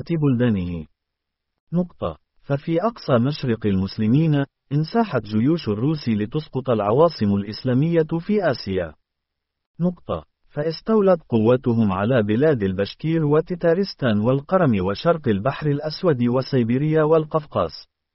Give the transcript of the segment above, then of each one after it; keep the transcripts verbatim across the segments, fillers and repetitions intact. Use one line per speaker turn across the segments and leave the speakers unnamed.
بلدانه. نقطة. ففي أقصى مشرق المسلمين، انساحت جيوش الروس لتسقط العواصم الإسلامية في آسيا. نقطة. فاستولت قوتهم على بلاد البشكير وتتارستان والقرم وشرق البحر الأسود وسيبيريا والقفقاس.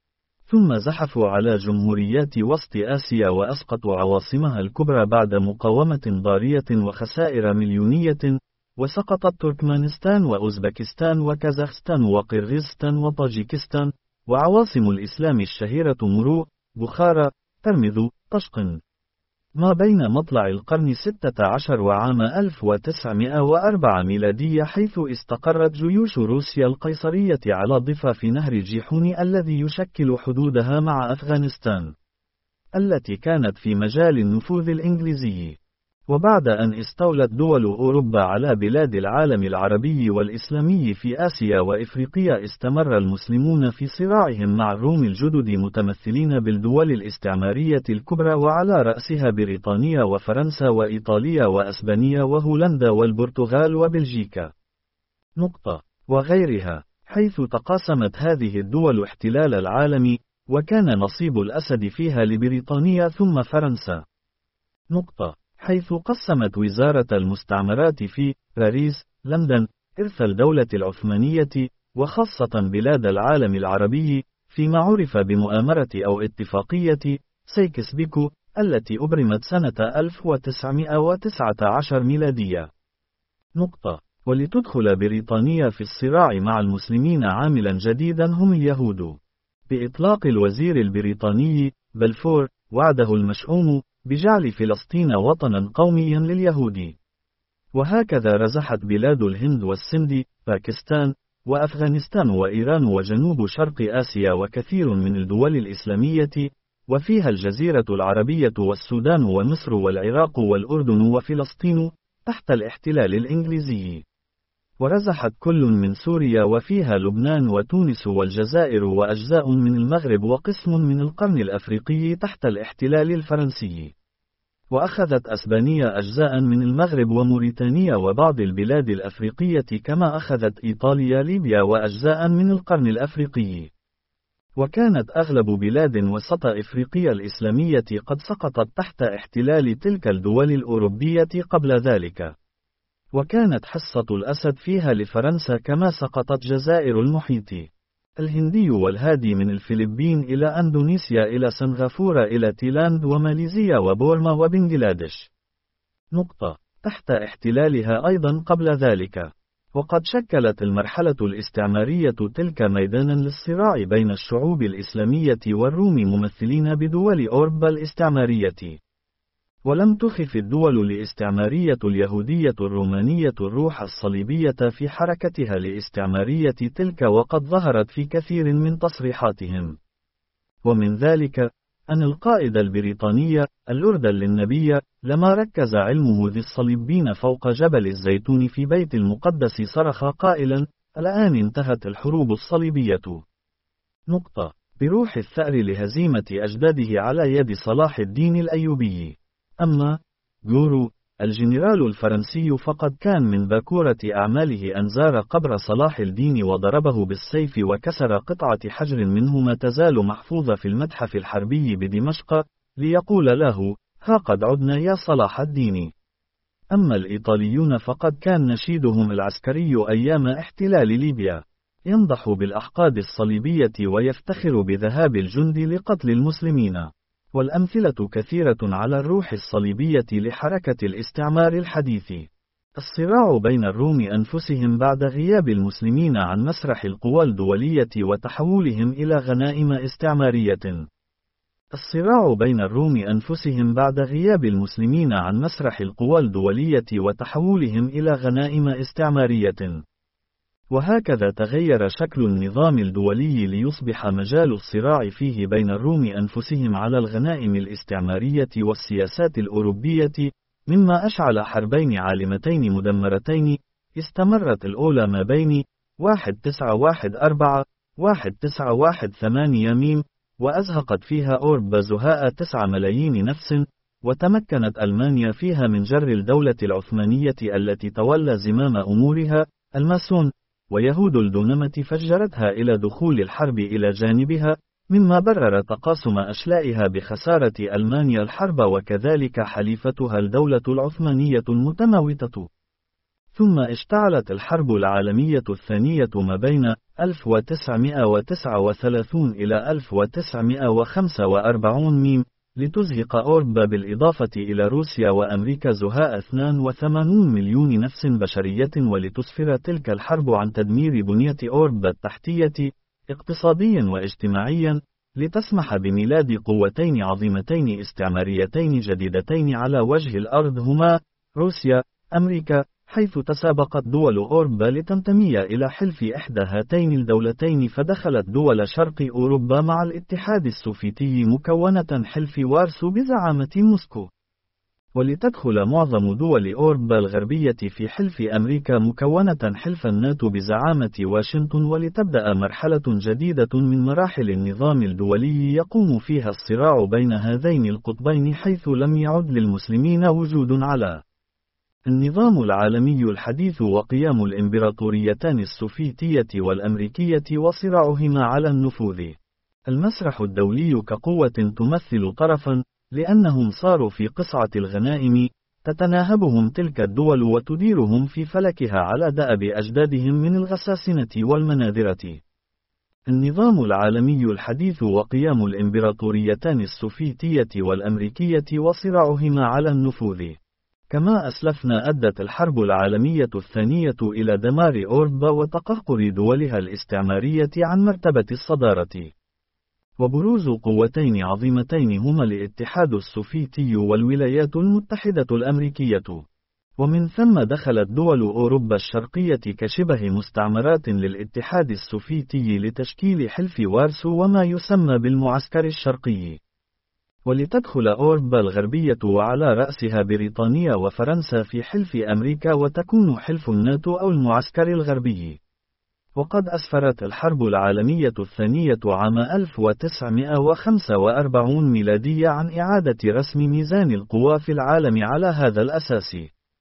ثم زحفوا على جمهوريات وسط آسيا وأسقطوا عواصمها الكبرى بعد مقاومة ضارية وخسائر مليونية، وسقطت تركمانستان وأوزبكستان وكازاخستان وقرغيزستان وطاجيكستان، وعواصم الإسلام الشهيرة مرو، بخارى، ترمذ، طشقن. ما بين مطلع القرن السادس عشر وعام ألف وتسعمائة وأربعة ميلادية، حيث استقرت جيوش روسيا القيصرية على ضفاف نهر جيحون الذي يشكل حدودها مع أفغانستان، التي كانت في مجال النفوذ الإنجليزي. وبعد أن استولت دول أوروبا على بلاد العالم العربي والإسلامي في آسيا وإفريقيا، استمر المسلمون في صراعهم مع الروم الجدد متمثلين بالدول الاستعمارية الكبرى، وعلى رأسها بريطانيا وفرنسا وإيطاليا وأسبانيا وهولندا والبرتغال وبلجيكا. نقطة. وغيرها، حيث تقاسمت هذه الدول احتلال العالم، وكان نصيب الأسد فيها لبريطانيا ثم فرنسا. نقطة. حيث قسمت وزارة المستعمرات في باريس، لندن، إرث الدولة العثمانية، وخاصة بلاد العالم العربي، فيما عرف بمؤامرة أو اتفاقية سيكس بيكو، التي أبرمت سنة ألف وتسعمائة وتسعة عشر ميلادية. نقطة. ولتدخل بريطانيا في الصراع مع المسلمين عاملا جديدا هم اليهود، بإطلاق الوزير البريطاني بلفور وعده المشؤوم بجعل فلسطين وطنا قوميا لليهود. وهكذا رزحت بلاد الهند والسند، باكستان، وأفغانستان وإيران وجنوب شرق آسيا وكثير من الدول الإسلامية، وفيها الجزيرة العربية والسودان ومصر والعراق والأردن وفلسطين، تحت الاحتلال الإنجليزي. ورزحت كل من سوريا وفيها لبنان وتونس والجزائر وأجزاء من المغرب وقسم من القرن الأفريقي تحت الاحتلال الفرنسي. وأخذت أسبانيا أجزاء من المغرب وموريتانيا وبعض البلاد الأفريقية، كما أخذت إيطاليا ليبيا وأجزاء من القرن الأفريقي. وكانت أغلب بلاد وسط إفريقيا الإسلامية قد سقطت تحت احتلال تلك الدول الأوروبية قبل ذلك. وكانت حصة الأسد فيها لفرنسا، كما سقطت جزائر المحيط الهندي والهادي من الفلبين إلى أندونيسيا إلى سنغافورة إلى تايلاند وماليزيا وبورما وبنغلاديش. نقطة. تحت احتلالها أيضا قبل ذلك. وقد شكلت المرحلة الاستعمارية تلك ميدانا للصراع بين الشعوب الإسلامية والروم ممثلين بدول أوروبا الاستعمارية. ولم تخف الدول الاستعمارية اليهودية الرومانية الروح الصليبية في حركتها الاستعمارية تلك، وقد ظهرت في كثير من تصريحاتهم. ومن ذلك أن القائد البريطاني اللورد للنبي لما ركز علمه ذي الصليبين فوق جبل الزيتون في بيت المقدس صرخ قائلا: الآن انتهت الحروب الصليبية. نقطة. بروح الثأر لهزيمة أجداده على يد صلاح الدين الأيوبي. أما جورو الجنرال الفرنسي فقد كان من باكورة أعماله أن زار قبر صلاح الدين وضربه بالسيف وكسر قطعة حجر منه ما تزال محفوظة في المتحف الحربي بدمشق، ليقول له: ها قد عدنا يا صلاح الدين. أما الإيطاليون فقد كان نشيدهم العسكري أيام احتلال ليبيا ينضح بالأحقاد الصليبية ويفتخر بذهاب الجند لقتل المسلمين. والأمثلة كثيرة على الروح الصليبية لحركة الاستعمار الحديث. الصراع بين الروم أنفسهم بعد غياب المسلمين عن مسرح القوى الدولية وتحولهم إلى غنائم استعمارية. الصراع بين الروم أنفسهم بعد غياب المسلمين عن مسرح القوى الدولية وتحولهم إلى غنائم استعمارية. وهكذا تغير شكل النظام الدولي ليصبح مجال الصراع فيه بين الروم أنفسهم على الغنائم الاستعمارية والسياسات الأوروبية، مما أشعل حربين عالمتين مدمرتين استمرت الأولى ما بين واحد تسعة واحد أربعة واحد تسعة واحد ثمانية ميم، وأزهقت فيها أوروبا زهاء تسعة ملايين نفس، وتمكنت ألمانيا فيها من جر الدولة العثمانية التي تولى زمام أمورها الماسون ويهود الدونمة فجرتها إلى دخول الحرب إلى جانبها، مما برر تقاسم أشلائها بخسارة ألمانيا الحرب وكذلك حليفتها الدولة العثمانية المتماوتة. ثم اشتعلت الحرب العالمية الثانية ما بين ألف وتسعمائة وتسعة وثلاثين إلى ألف وتسعمائة وخمسة وأربعين ميم، لتزهق أوروبا بالإضافة إلى روسيا وأمريكا زهاء اثنين وثمانين مليون نفس بشرية، ولتسفر تلك الحرب عن تدمير بنية أوروبا التحتية اقتصاديا واجتماعيا، لتسمح بميلاد قوتين عظيمتين استعماريتين جديدتين على وجه الأرض هما روسيا أمريكا، حيث تسابقت دول أوروبا لتنتمي إلى حلف إحدى هاتين الدولتين، فدخلت دول شرق أوروبا مع الاتحاد السوفيتي مكونة حلف وارسو بزعامة موسكو، ولتدخل معظم دول أوروبا الغربية في حلف أمريكا مكونة حلف الناتو بزعامة واشنطن، ولتبدأ مرحلة جديدة من مراحل النظام الدولي يقوم فيها الصراع بين هذين القطبين، حيث لم يعد للمسلمين وجود على النظام العالمي الحديث وقيام الإمبراطوريتان السوفيتية والأمريكية وصراعهما على النفوذ. المسرح الدولي كقوة تمثل طرفا، لأنهم صاروا في قصعة الغنائم، تتناهبهم تلك الدول وتديرهم في فلكها على دأب أجدادهم من الغساسنة والمناذرة. النظام العالمي الحديث وقيام الإمبراطوريتان السوفيتية والأمريكية وصراعهما على النفوذ. كما أسلفنا، أدت الحرب العالمية الثانية إلى دمار أوروبا وتقهقر دولها الاستعمارية عن مرتبة الصدارة، وبروز قوتين عظيمتين هما الاتحاد السوفيتي والولايات المتحدة الأمريكية. ومن ثم دخلت دول أوروبا الشرقية كشبه مستعمرات للاتحاد السوفيتي لتشكيل حلف وارسو وما يسمى بالمعسكر الشرقي، ولتدخل أوروبا الغربية وعلى رأسها بريطانيا وفرنسا في حلف أمريكا، وتكون حلف الناتو أو المعسكر الغربي. وقد أسفرت الحرب العالمية الثانية عام ألف وتسعمائة وخمسة وأربعين ميلادية عن إعادة رسم ميزان القوى في العالم على هذا الأساس،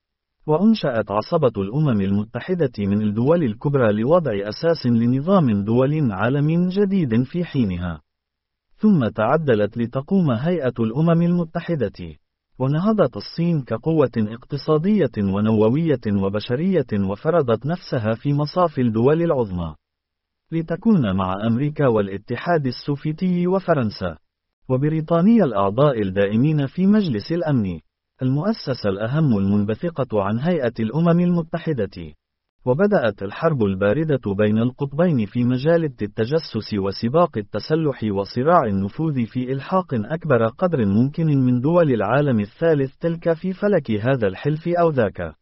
وأنشأت عصبة الأمم المتحدة من الدول الكبرى لوضع أساس لنظام دول عالم جديد في حينها. ثم تعدلت لتقوم هيئة الأمم المتحدة، ونهضت الصين كقوة اقتصادية ونووية وبشرية، وفرضت نفسها في مصاف الدول العظمى، لتكون مع أمريكا والاتحاد السوفيتي وفرنسا وبريطانيا الأعضاء الدائمين في مجلس الأمن، المؤسسة الأهم المنبثقة عن هيئة الأمم المتحدة. وبدأت الحرب الباردة بين القطبين في مجال التجسس وسباق التسلح وصراع النفوذ في إلحاق أكبر قدر ممكن من دول العالم الثالث تلك في فلك هذا الحلف أو ذاك.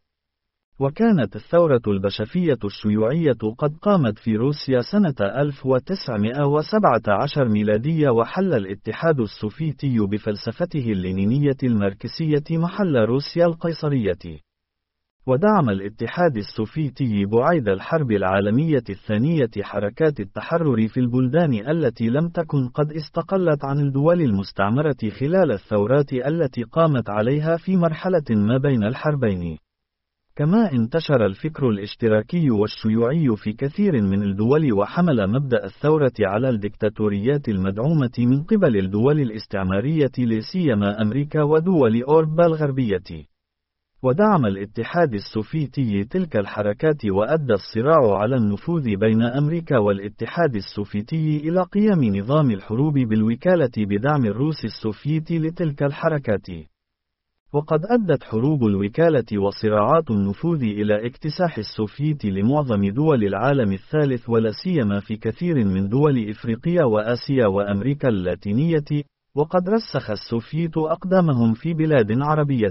وكانت الثورة البشفية الشيوعية قد قامت في روسيا سنة ألف وتسعمائة وسبعة عشر ميلادية، وحل الاتحاد السوفيتي بفلسفته اللينينية الماركسية محل روسيا القيصرية. ودعم الاتحاد السوفيتي بعيد الحرب العالمية الثانية حركات التحرر في البلدان التي لم تكن قد استقلت عن الدول المستعمرة خلال الثورات التي قامت عليها في مرحلة ما بين الحربين. كما انتشر الفكر الاشتراكي والشيوعي في كثير من الدول، وحمل مبدأ الثورة على الدكتاتوريات المدعومة من قبل الدول الاستعمارية لسيما أمريكا ودول أوروبا الغربية. ودعم الاتحاد السوفيتي تلك الحركات، وأدى الصراع على النفوذ بين أمريكا والاتحاد السوفيتي إلى قيام نظام الحروب بالوكالة بدعم الروس السوفيتي لتلك الحركات. وقد أدت حروب الوكالة وصراعات النفوذ إلى اكتساح السوفيت لمعظم دول العالم الثالث، ولا سيما في كثير من دول إفريقيا وآسيا وأمريكا اللاتينية، وقد رسخ السوفيت أقدامهم في بلاد عربية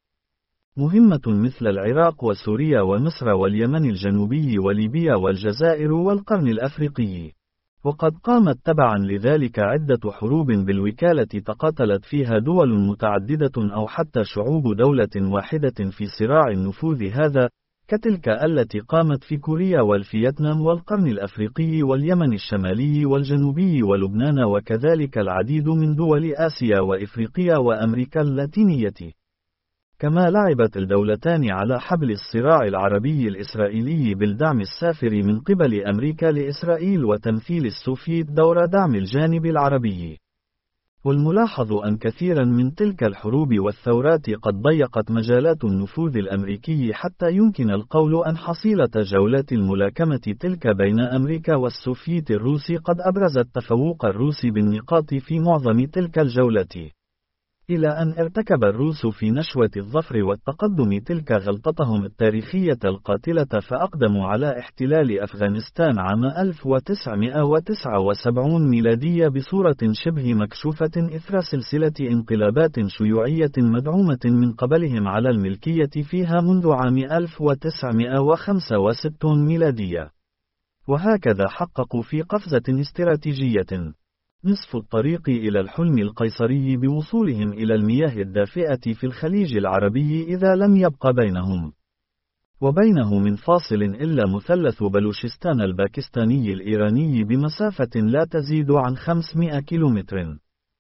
مهمة مثل العراق وسوريا ومصر واليمن الجنوبي وليبيا والجزائر والقرن الأفريقي. وقد قامت تبعا لذلك عدة حروب بالوكالة تقاتلت فيها دول متعددة أو حتى شعوب دولة واحدة في صراع النفوذ هذا، كتلك التي قامت في كوريا والفيتنام والقرن الأفريقي واليمن الشمالي والجنوبي ولبنان، وكذلك العديد من دول آسيا وإفريقيا وأمريكا اللاتينية. كما لعبت الدولتان على حبل الصراع العربي الإسرائيلي بالدعم السافر من قبل أمريكا لإسرائيل وتمثيل السوفييت دور دعم الجانب العربي. والملاحظ أن كثيرا من تلك الحروب والثورات قد ضيقت مجالات النفوذ الأمريكي حتى يمكن القول أن حصيلة جولات الملاكمة تلك بين أمريكا والسوفييت الروسي قد أبرزت تفوق الروس بالنقاط في معظم تلك الجولات، إلى أن ارتكب الروس في نشوة الظفر والتقدم تلك غلطتهم التاريخية القاتلة، فأقدموا على احتلال أفغانستان عام ألف وتسعمائة وتسعة وسبعين ميلادية بصورة شبه مكشوفة إثر سلسلة انقلابات شيوعية مدعومة من قبلهم على الملكية فيها منذ عام ألف وتسعمائة وخمسة وستين ميلادية. وهكذا حققوا في قفزة استراتيجية نصف الطريق إلى الحلم القيصري بوصولهم إلى المياه الدافئة في الخليج العربي إذا لم يبق بينهم وبينه من فاصل إلا مثلث بلوشستان الباكستاني الإيراني بمسافة لا تزيد عن خمسمائة كيلومتر.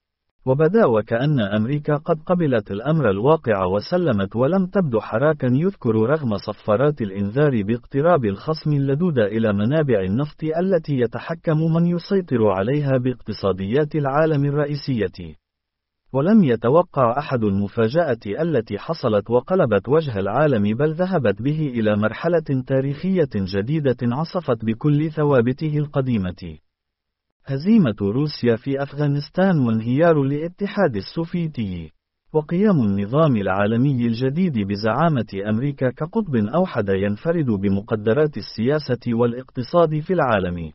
وبدا وكأن أمريكا قد قبلت الأمر الواقع وسلمت ولم تبدو حراكا يذكر رغم صفارات الإنذار باقتراب الخصم اللدود إلى منابع النفط التي يتحكم من يسيطر عليها باقتصاديات العالم الرئيسية. ولم يتوقع أحد المفاجأة التي حصلت وقلبت وجه العالم، بل ذهبت به إلى مرحلة تاريخية جديدة عصفت بكل ثوابته القديمة: هزيمة روسيا في أفغانستان وانهيار الاتحاد السوفيتي، وقيام النظام العالمي الجديد بزعامة أمريكا كقطب أوحد ينفرد بمقدرات السياسة والاقتصاد في العالم.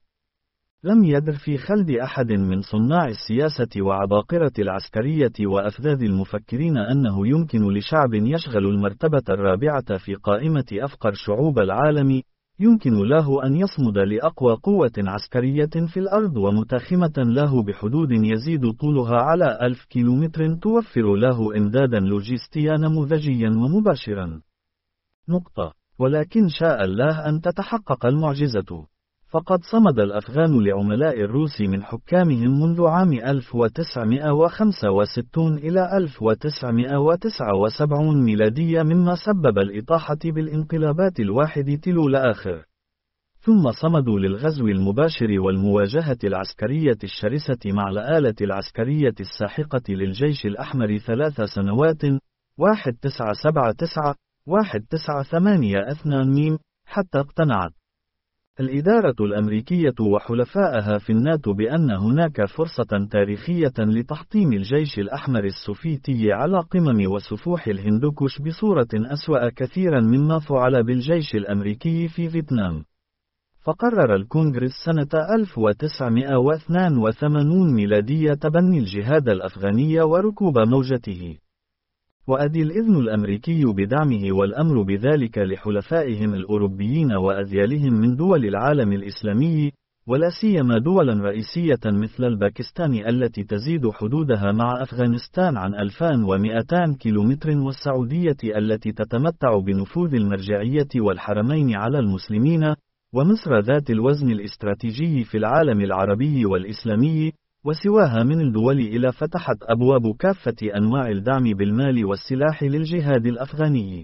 لم يدر في خلد أحد من صناع السياسة وعباقرة العسكرية وأفذاذ المفكرين أنه يمكن لشعب يشغل المرتبة الرابعة في قائمة أفقر شعوب العالم يمكن له أن يصمد لأقوى قوة عسكرية في الأرض ومتاخمة له بحدود يزيد طولها على ألف كيلومتر توفر له إمدادا لوجستيا نموذجيا ومباشرا. نقطة. ولكن شاء الله أن تتحقق المعجزة، فقد صمد الأفغان لعملاء الروس من حكامهم منذ عام ألف وتسعمائة وخمسة وستين إلى ألف وتسعمائة وتسعة وسبعين ميلادية، مما سبب الإطاحة بالانقلابات الواحد تلو الآخر. ثم صمدوا للغزو المباشر والمواجهة العسكرية الشرسة مع الآلة العسكرية الساحقة للجيش الأحمر ثلاث سنوات، واحد تسعة سبعة تسعة واحد تسعة ثمانية اثنان ميم، حتى اقتنعت الإدارة الأمريكية وحلفائها في الناتو بأن هناك فرصة تاريخية لتحطيم الجيش الأحمر السوفيتي على قمم وسفوح الهندوكوش بصورة أسوأ كثيرا مما فعل بالجيش الأمريكي في فيتنام. فقرر الكونغرس سنة ألف وتسعمائة واثنين وثمانين ميلادية تبني الجهاد الأفغاني وركوب موجته، وأدي الإذن الأمريكي بدعمه والأمر بذلك لحلفائهم الأوروبيين وأذيالهم من دول العالم الإسلامي، ولا سيما دولا رئيسية مثل الباكستان التي تزيد حدودها مع أفغانستان عن ألفين ومئتين كيلومتر، والسعودية التي تتمتع بنفوذ المرجعية والحرمين على المسلمين، ومصر ذات الوزن الاستراتيجي في العالم العربي والإسلامي، وسواها من الدول إلى فتحت أبواب كافة أنواع الدعم بالمال والسلاح للجهاد الأفغاني.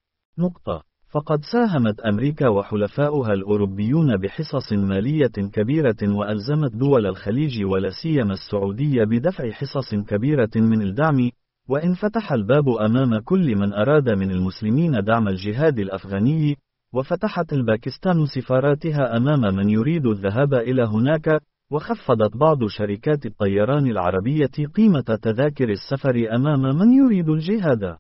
نقطة. فقد ساهمت أمريكا وحلفاؤها الأوروبيون بحصص مالية كبيرة، وألزمت دول الخليج ولا سيما السعودية بدفع حصص كبيرة من الدعم، وإن فتح الباب أمام كل من أراد من المسلمين دعم الجهاد الأفغاني، وفتحت الباكستان سفاراتها أمام من يريد الذهاب إلى هناك، وخفضت بعض شركات الطيران العربية قيمة تذاكر السفر أمام من يريد الجهاد.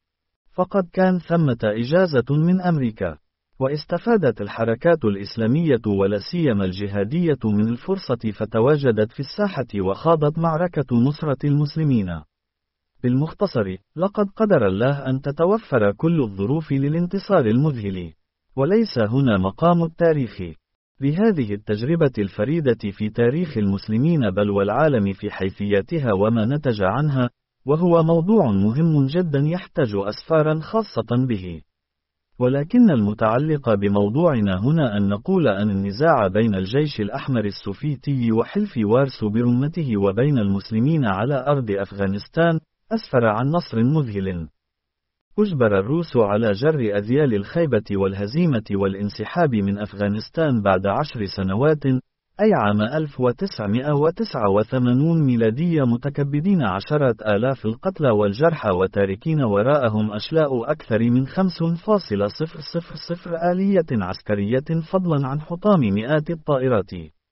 فقد كان ثمة إجازة من أمريكا، واستفادت الحركات الإسلامية ولا سيما الجهادية من الفرصة فتواجدت في الساحة وخاضت معركة نصرة المسلمين. بالمختصر، لقد قدر الله أن تتوفر كل الظروف للانتصار المذهل، وليس هنا مقام التاريخ لهذه التجربة الفريدة في تاريخ المسلمين بل والعالم في حيثياتها وما نتج عنها، وهو موضوع مهم جدا يحتاج أسفارا خاصة به. ولكن المتعلق بموضوعنا هنا أن نقول أن النزاع بين الجيش الأحمر السوفيتي وحلف وارسو برمته وبين المسلمين على أرض أفغانستان أسفر عن نصر مذهل. أجبر الروس على جر أذيال الخيبة والهزيمة والانسحاب من أفغانستان بعد عشر سنوات، أي عام ألف وتسعمائة وتسعة وثمانين ميلادية، متكبدين عشرات آلاف القتلى والجرحى وتاركين وراءهم أشلاء أكثر من خمسة فاصلة صفر صفر صفر آلية عسكرية، فضلا عن حطام مئات الطائرات.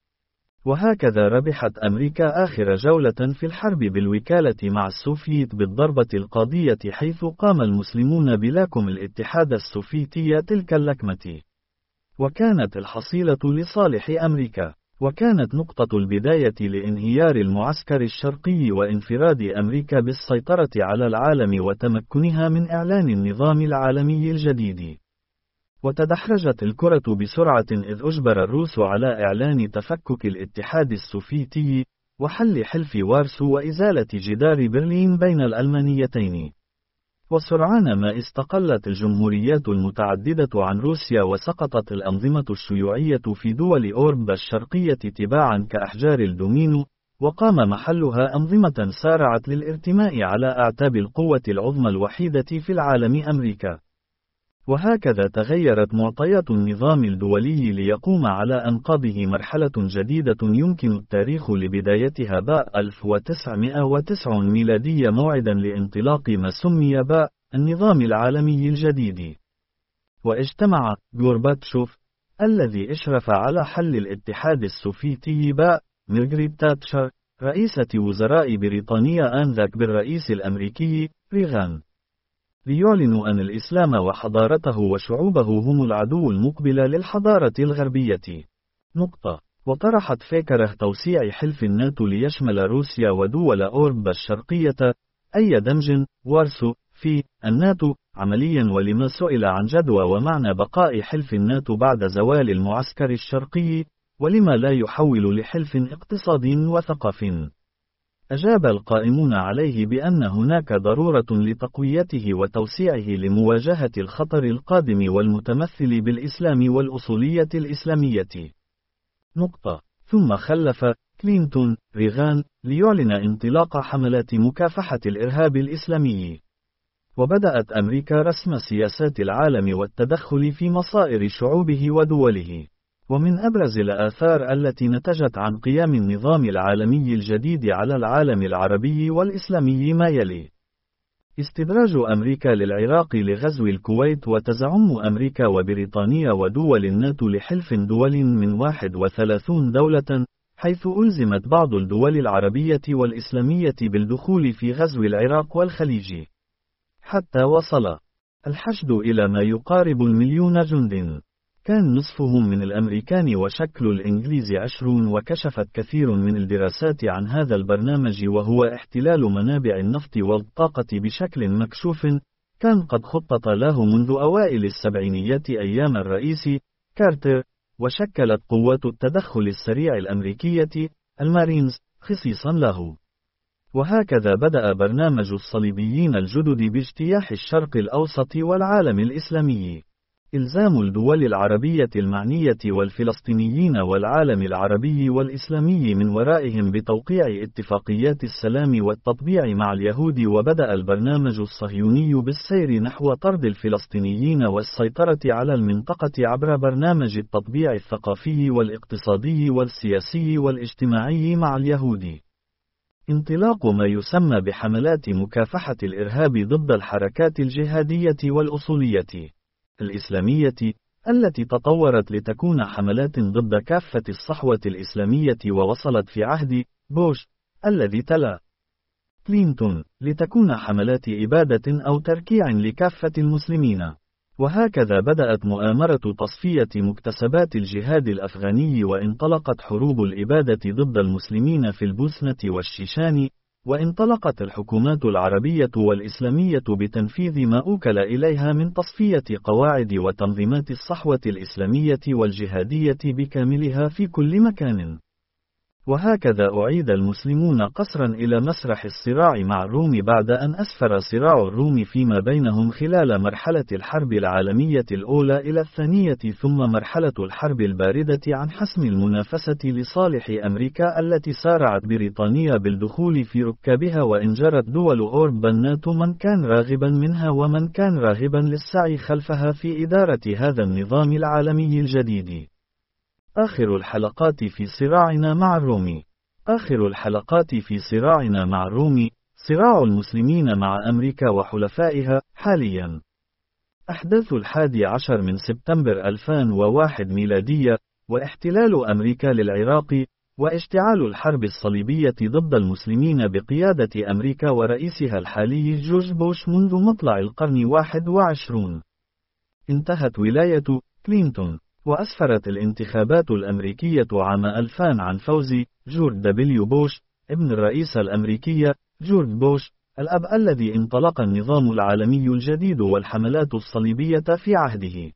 وهكذا ربحت أمريكا آخر جولة في الحرب بالوكالة مع السوفييت بالضربة القاضية، حيث قام المسلمون بلاكم الاتحاد السوفيتي تلك اللكمة، وكانت الحصيلة لصالح أمريكا، وكانت نقطة البداية لانهيار المعسكر الشرقي وانفراد أمريكا بالسيطرة على العالم وتمكنها من إعلان النظام العالمي الجديد. وتدحرجت الكرة بسرعة إذ أجبر الروس على إعلان تفكك الاتحاد السوفيتي وحل حلف وارسو وإزالة جدار برلين بين الألمانيتين. وسرعان ما استقلت الجمهوريات المتعددة عن روسيا، وسقطت الأنظمة الشيوعية في دول أوروبا الشرقية تباعا كأحجار الدومينو، وقام محلها أنظمة سارعت للارتماء على أعتاب القوة العظمى الوحيدة في العالم، أمريكا. وهكذا تغيرت معطيات النظام الدولي ليقوم على أنقاضه مرحلة جديدة يمكن التاريخ لبدايتها باء ألف وتسعمائة وتسعين ميلادية، موعدا لانطلاق ما سمي باء النظام العالمي الجديد. واجتمع غورباتشوف الذي إشرف على حل الاتحاد السوفيتي باء مارغريت تاتشر رئيسة وزراء بريطانيا آنذاك بالرئيس الأمريكي ريغان، ليعلنوا أن الإسلام وحضارته وشعوبه هم العدو المقبل للحضارة الغربية. نقطة. وطرحت فكرة توسيع حلف الناتو ليشمل روسيا ودول أوروبا الشرقية، أي دمج وارسو في الناتو عمليا، ولما سئل عن جدوى ومعنى بقاء حلف الناتو بعد زوال المعسكر الشرقي، ولما لا يحول لحلف اقتصادي وثقافي، أجاب القائمون عليه بأن هناك ضرورة لتقويته وتوسيعه لمواجهة الخطر القادم والمتمثل بالإسلام والأصولية الإسلامية. نقطة. ثم خلف كلينتون ريغان ليعلن انطلاق حملات مكافحة الإرهاب الإسلامي. وبدأت أمريكا رسم سياسات العالم والتدخل في مصائر شعوبه ودوله. ومن أبرز الآثار التي نتجت عن قيام النظام العالمي الجديد على العالم العربي والإسلامي ما يلي: استدراج أمريكا للعراق لغزو الكويت، وتزعم أمريكا وبريطانيا ودول الناتو لحلف دول من واحد وثلاثين دولة، حيث ألزمت بعض الدول العربية والإسلامية بالدخول في غزو العراق والخليج، حتى وصل الحشد إلى ما يقارب المليون جند، كان نصفهم من الأمريكان وشكل الإنجليز عشرون. وكشفت كثير من الدراسات عن هذا البرنامج، وهو احتلال منابع النفط والطاقة بشكل مكشوف كان قد خطط له منذ أوائل السبعينيات أيام الرئيس كارتر، وشكلت قوات التدخل السريع الأمريكية المارينز خصيصا له. وهكذا بدأ برنامج الصليبيين الجدد باجتياح الشرق الأوسط والعالم الإسلامي. إلزام الدول العربية المعنية والفلسطينيين والعالم العربي والإسلامي من ورائهم بتوقيع اتفاقيات السلام والتطبيع مع اليهود. وبدأ البرنامج الصهيوني بالسير نحو طرد الفلسطينيين والسيطرة على المنطقة عبر برنامج التطبيع الثقافي والاقتصادي والسياسي والاجتماعي مع اليهود. انطلاق ما يسمى بحملات مكافحة الإرهاب ضد الحركات الجهادية والأصولية الإسلامية، التي تطورت لتكون حملات ضد كافة الصحوة الإسلامية، ووصلت في عهد بوش الذي تلا كلينتون لتكون حملات إبادة أو تركيع لكافة المسلمين. وهكذا بدأت مؤامرة تصفية مكتسبات الجهاد الأفغاني، وانطلقت حروب الإبادة ضد المسلمين في البوسنة والشيشان، وانطلقت الحكومات العربية والإسلامية بتنفيذ ما أوكل إليها من تصفية قواعد وتنظيمات الصحوة الإسلامية والجهادية بكاملها في كل مكان. وهكذا أعيد المسلمون قسرا إلى مسرح الصراع مع الروم بعد أن أسفر صراع الروم فيما بينهم خلال مرحلة الحرب العالمية الأولى إلى الثانية ثم مرحلة الحرب الباردة عن حسم المنافسة لصالح أمريكا التي سارعت بريطانيا بالدخول في ركابها وإن جرت دول أوروبا الناتو من كان راغبا منها ومن كان راغبا للسعي خلفها في إدارة هذا النظام العالمي الجديد. آخر الحلقات في صراعنا مع الروم. آخر الحلقات في صراعنا مع الروم، صراع المسلمين مع أمريكا وحلفائها. حاليا أحداث الحادي عشر من سبتمبر ألفين وواحد ميلادية، واحتلال أمريكا للعراق، واشتعال الحرب الصليبية ضد المسلمين بقيادة أمريكا ورئيسها الحالي جورج بوش منذ مطلع القرن واحد وعشرون. انتهت ولاية كلينتون، وأسفرت الانتخابات الأمريكية عام ألفين عن فوز جورج دبليو بوش، ابن الرئيسة الأمريكية جورج بوش، الأب الذي انطلق النظام العالمي الجديد والحملات الصليبية في عهده.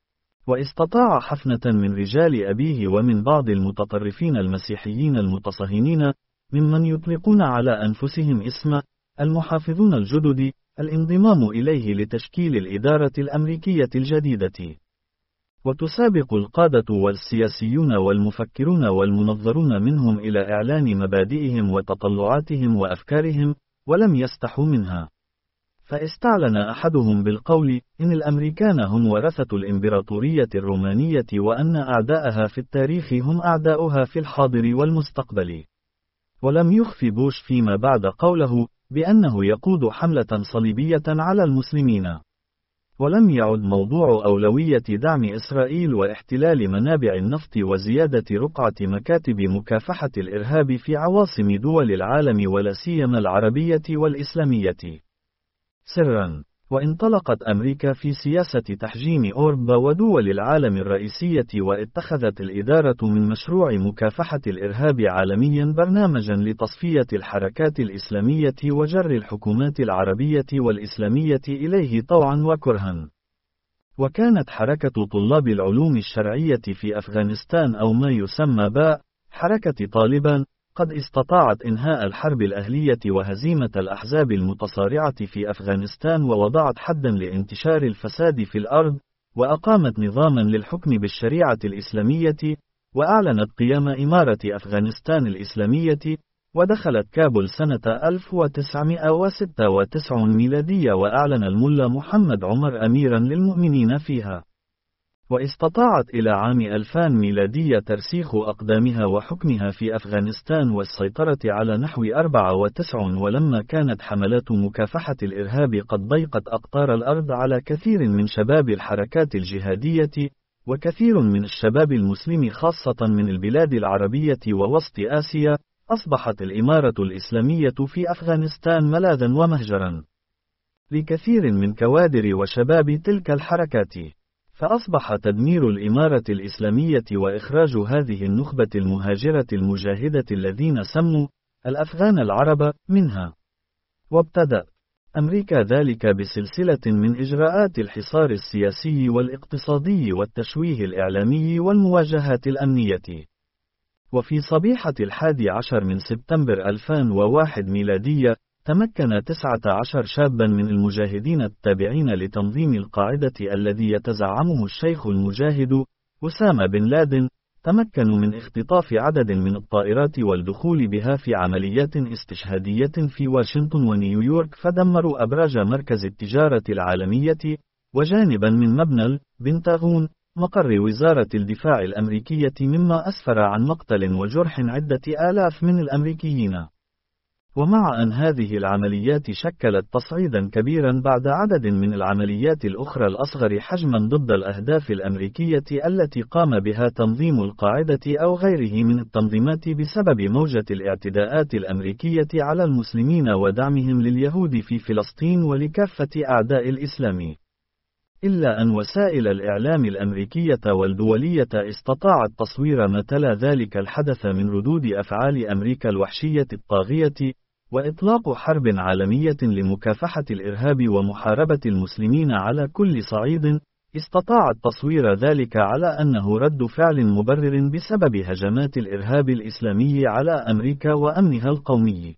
واستطاع حفنة من رجال أبيه ومن بعض المتطرفين المسيحيين المتصهينين ممن يطلقون على أنفسهم اسم المحافظون الجدد الانضمام إليه لتشكيل الإدارة الأمريكية الجديدة. وتسابق القادة والسياسيون والمفكرون والمنظرون منهم إلى إعلان مبادئهم وتطلعاتهم وأفكارهم، ولم يستحوا منها. فاستعلن أحدهم بالقول إن الأمريكان هم ورثة الإمبراطورية الرومانية وأن أعداءها في التاريخ هم أعداؤها في الحاضر والمستقبل. ولم يخف بوش فيما بعد قوله بأنه يقود حملة صليبية على المسلمين. ولم يعد موضوع أولوية دعم إسرائيل واحتلال منابع النفط وزيادة رقعة مكاتب مكافحة الإرهاب في عواصم دول العالم ولا سيما العربية والإسلامية. سرا، وانطلقت أمريكا في سياسة تحجيم أوروبا ودول العالم الرئيسية، واتخذت الإدارة من مشروع مكافحة الإرهاب عالميا برنامجا لتصفية الحركات الإسلامية وجر الحكومات العربية والإسلامية إليه طوعا وكرها. وكانت حركة طلاب العلوم الشرعية في أفغانستان أو ما يسمى باء حركة طالبان قد استطاعت إنهاء الحرب الأهلية وهزيمة الأحزاب المتصارعة في أفغانستان، ووضعت حدا لانتشار الفساد في الأرض، وأقامت نظاما للحكم بالشريعة الإسلامية، وأعلنت قيام إمارة أفغانستان الإسلامية، ودخلت كابول سنة ألف وتسعمائة وستة وتسعين ميلادية، وأعلن الملا محمد عمر أميرا للمؤمنين فيها. واستطاعت إلى عام ألفين ميلادية ترسيخ أقدامها وحكمها في أفغانستان والسيطرة على نحو أربعة وتسعين. ولما كانت حملات مكافحة الإرهاب قد ضيقت أقطار الأرض على كثير من شباب الحركات الجهادية، وكثير من الشباب المسلم خاصة من البلاد العربية ووسط آسيا، أصبحت الإمارة الإسلامية في أفغانستان ملاذا ومهجرا لكثير من كوادر وشباب تلك الحركات. فأصبح تدمير الإمارة الإسلامية وإخراج هذه النخبة المهاجرة المجاهدة الذين سموا الأفغان العرب منها. وابتدأ أمريكا ذلك بسلسلة من إجراءات الحصار السياسي والاقتصادي والتشويه الإعلامي والمواجهات الأمنية. وفي صبيحة الحادي عشر من سبتمبر ألفين وواحد ميلادية، تمكن تسعة عشر شابا من المجاهدين التابعين لتنظيم القاعدة الذي يتزعمه الشيخ المجاهد أسامة بن لادن، تمكنوا من اختطاف عدد من الطائرات والدخول بها في عمليات استشهادية في واشنطن ونيويورك، فدمروا أبراج مركز التجارة العالمية، وجانبا من مبنى البنتاغون مقر وزارة الدفاع الأمريكية، مما أسفر عن مقتل وجرح عدة آلاف من الأمريكيين. ومع أن هذه العمليات شكلت تصعيدا كبيرا بعد عدد من العمليات الأخرى الأصغر حجما ضد الأهداف الأمريكية التي قام بها تنظيم القاعدة أو غيره من التنظيمات بسبب موجة الاعتداءات الأمريكية على المسلمين ودعمهم لليهود في فلسطين ولكافة أعداء الإسلام، إلا أن وسائل الإعلام الأمريكية والدولية استطاعت تصوير ما تلا ذلك الحدث من ردود أفعال أمريكا الوحشية الطاغية، وإطلاق حرب عالمية لمكافحة الإرهاب ومحاربة المسلمين على كل صعيد، استطاعت تصوير ذلك على أنه رد فعل مبرر بسبب هجمات الإرهاب الإسلامي على أمريكا وأمنها القومي.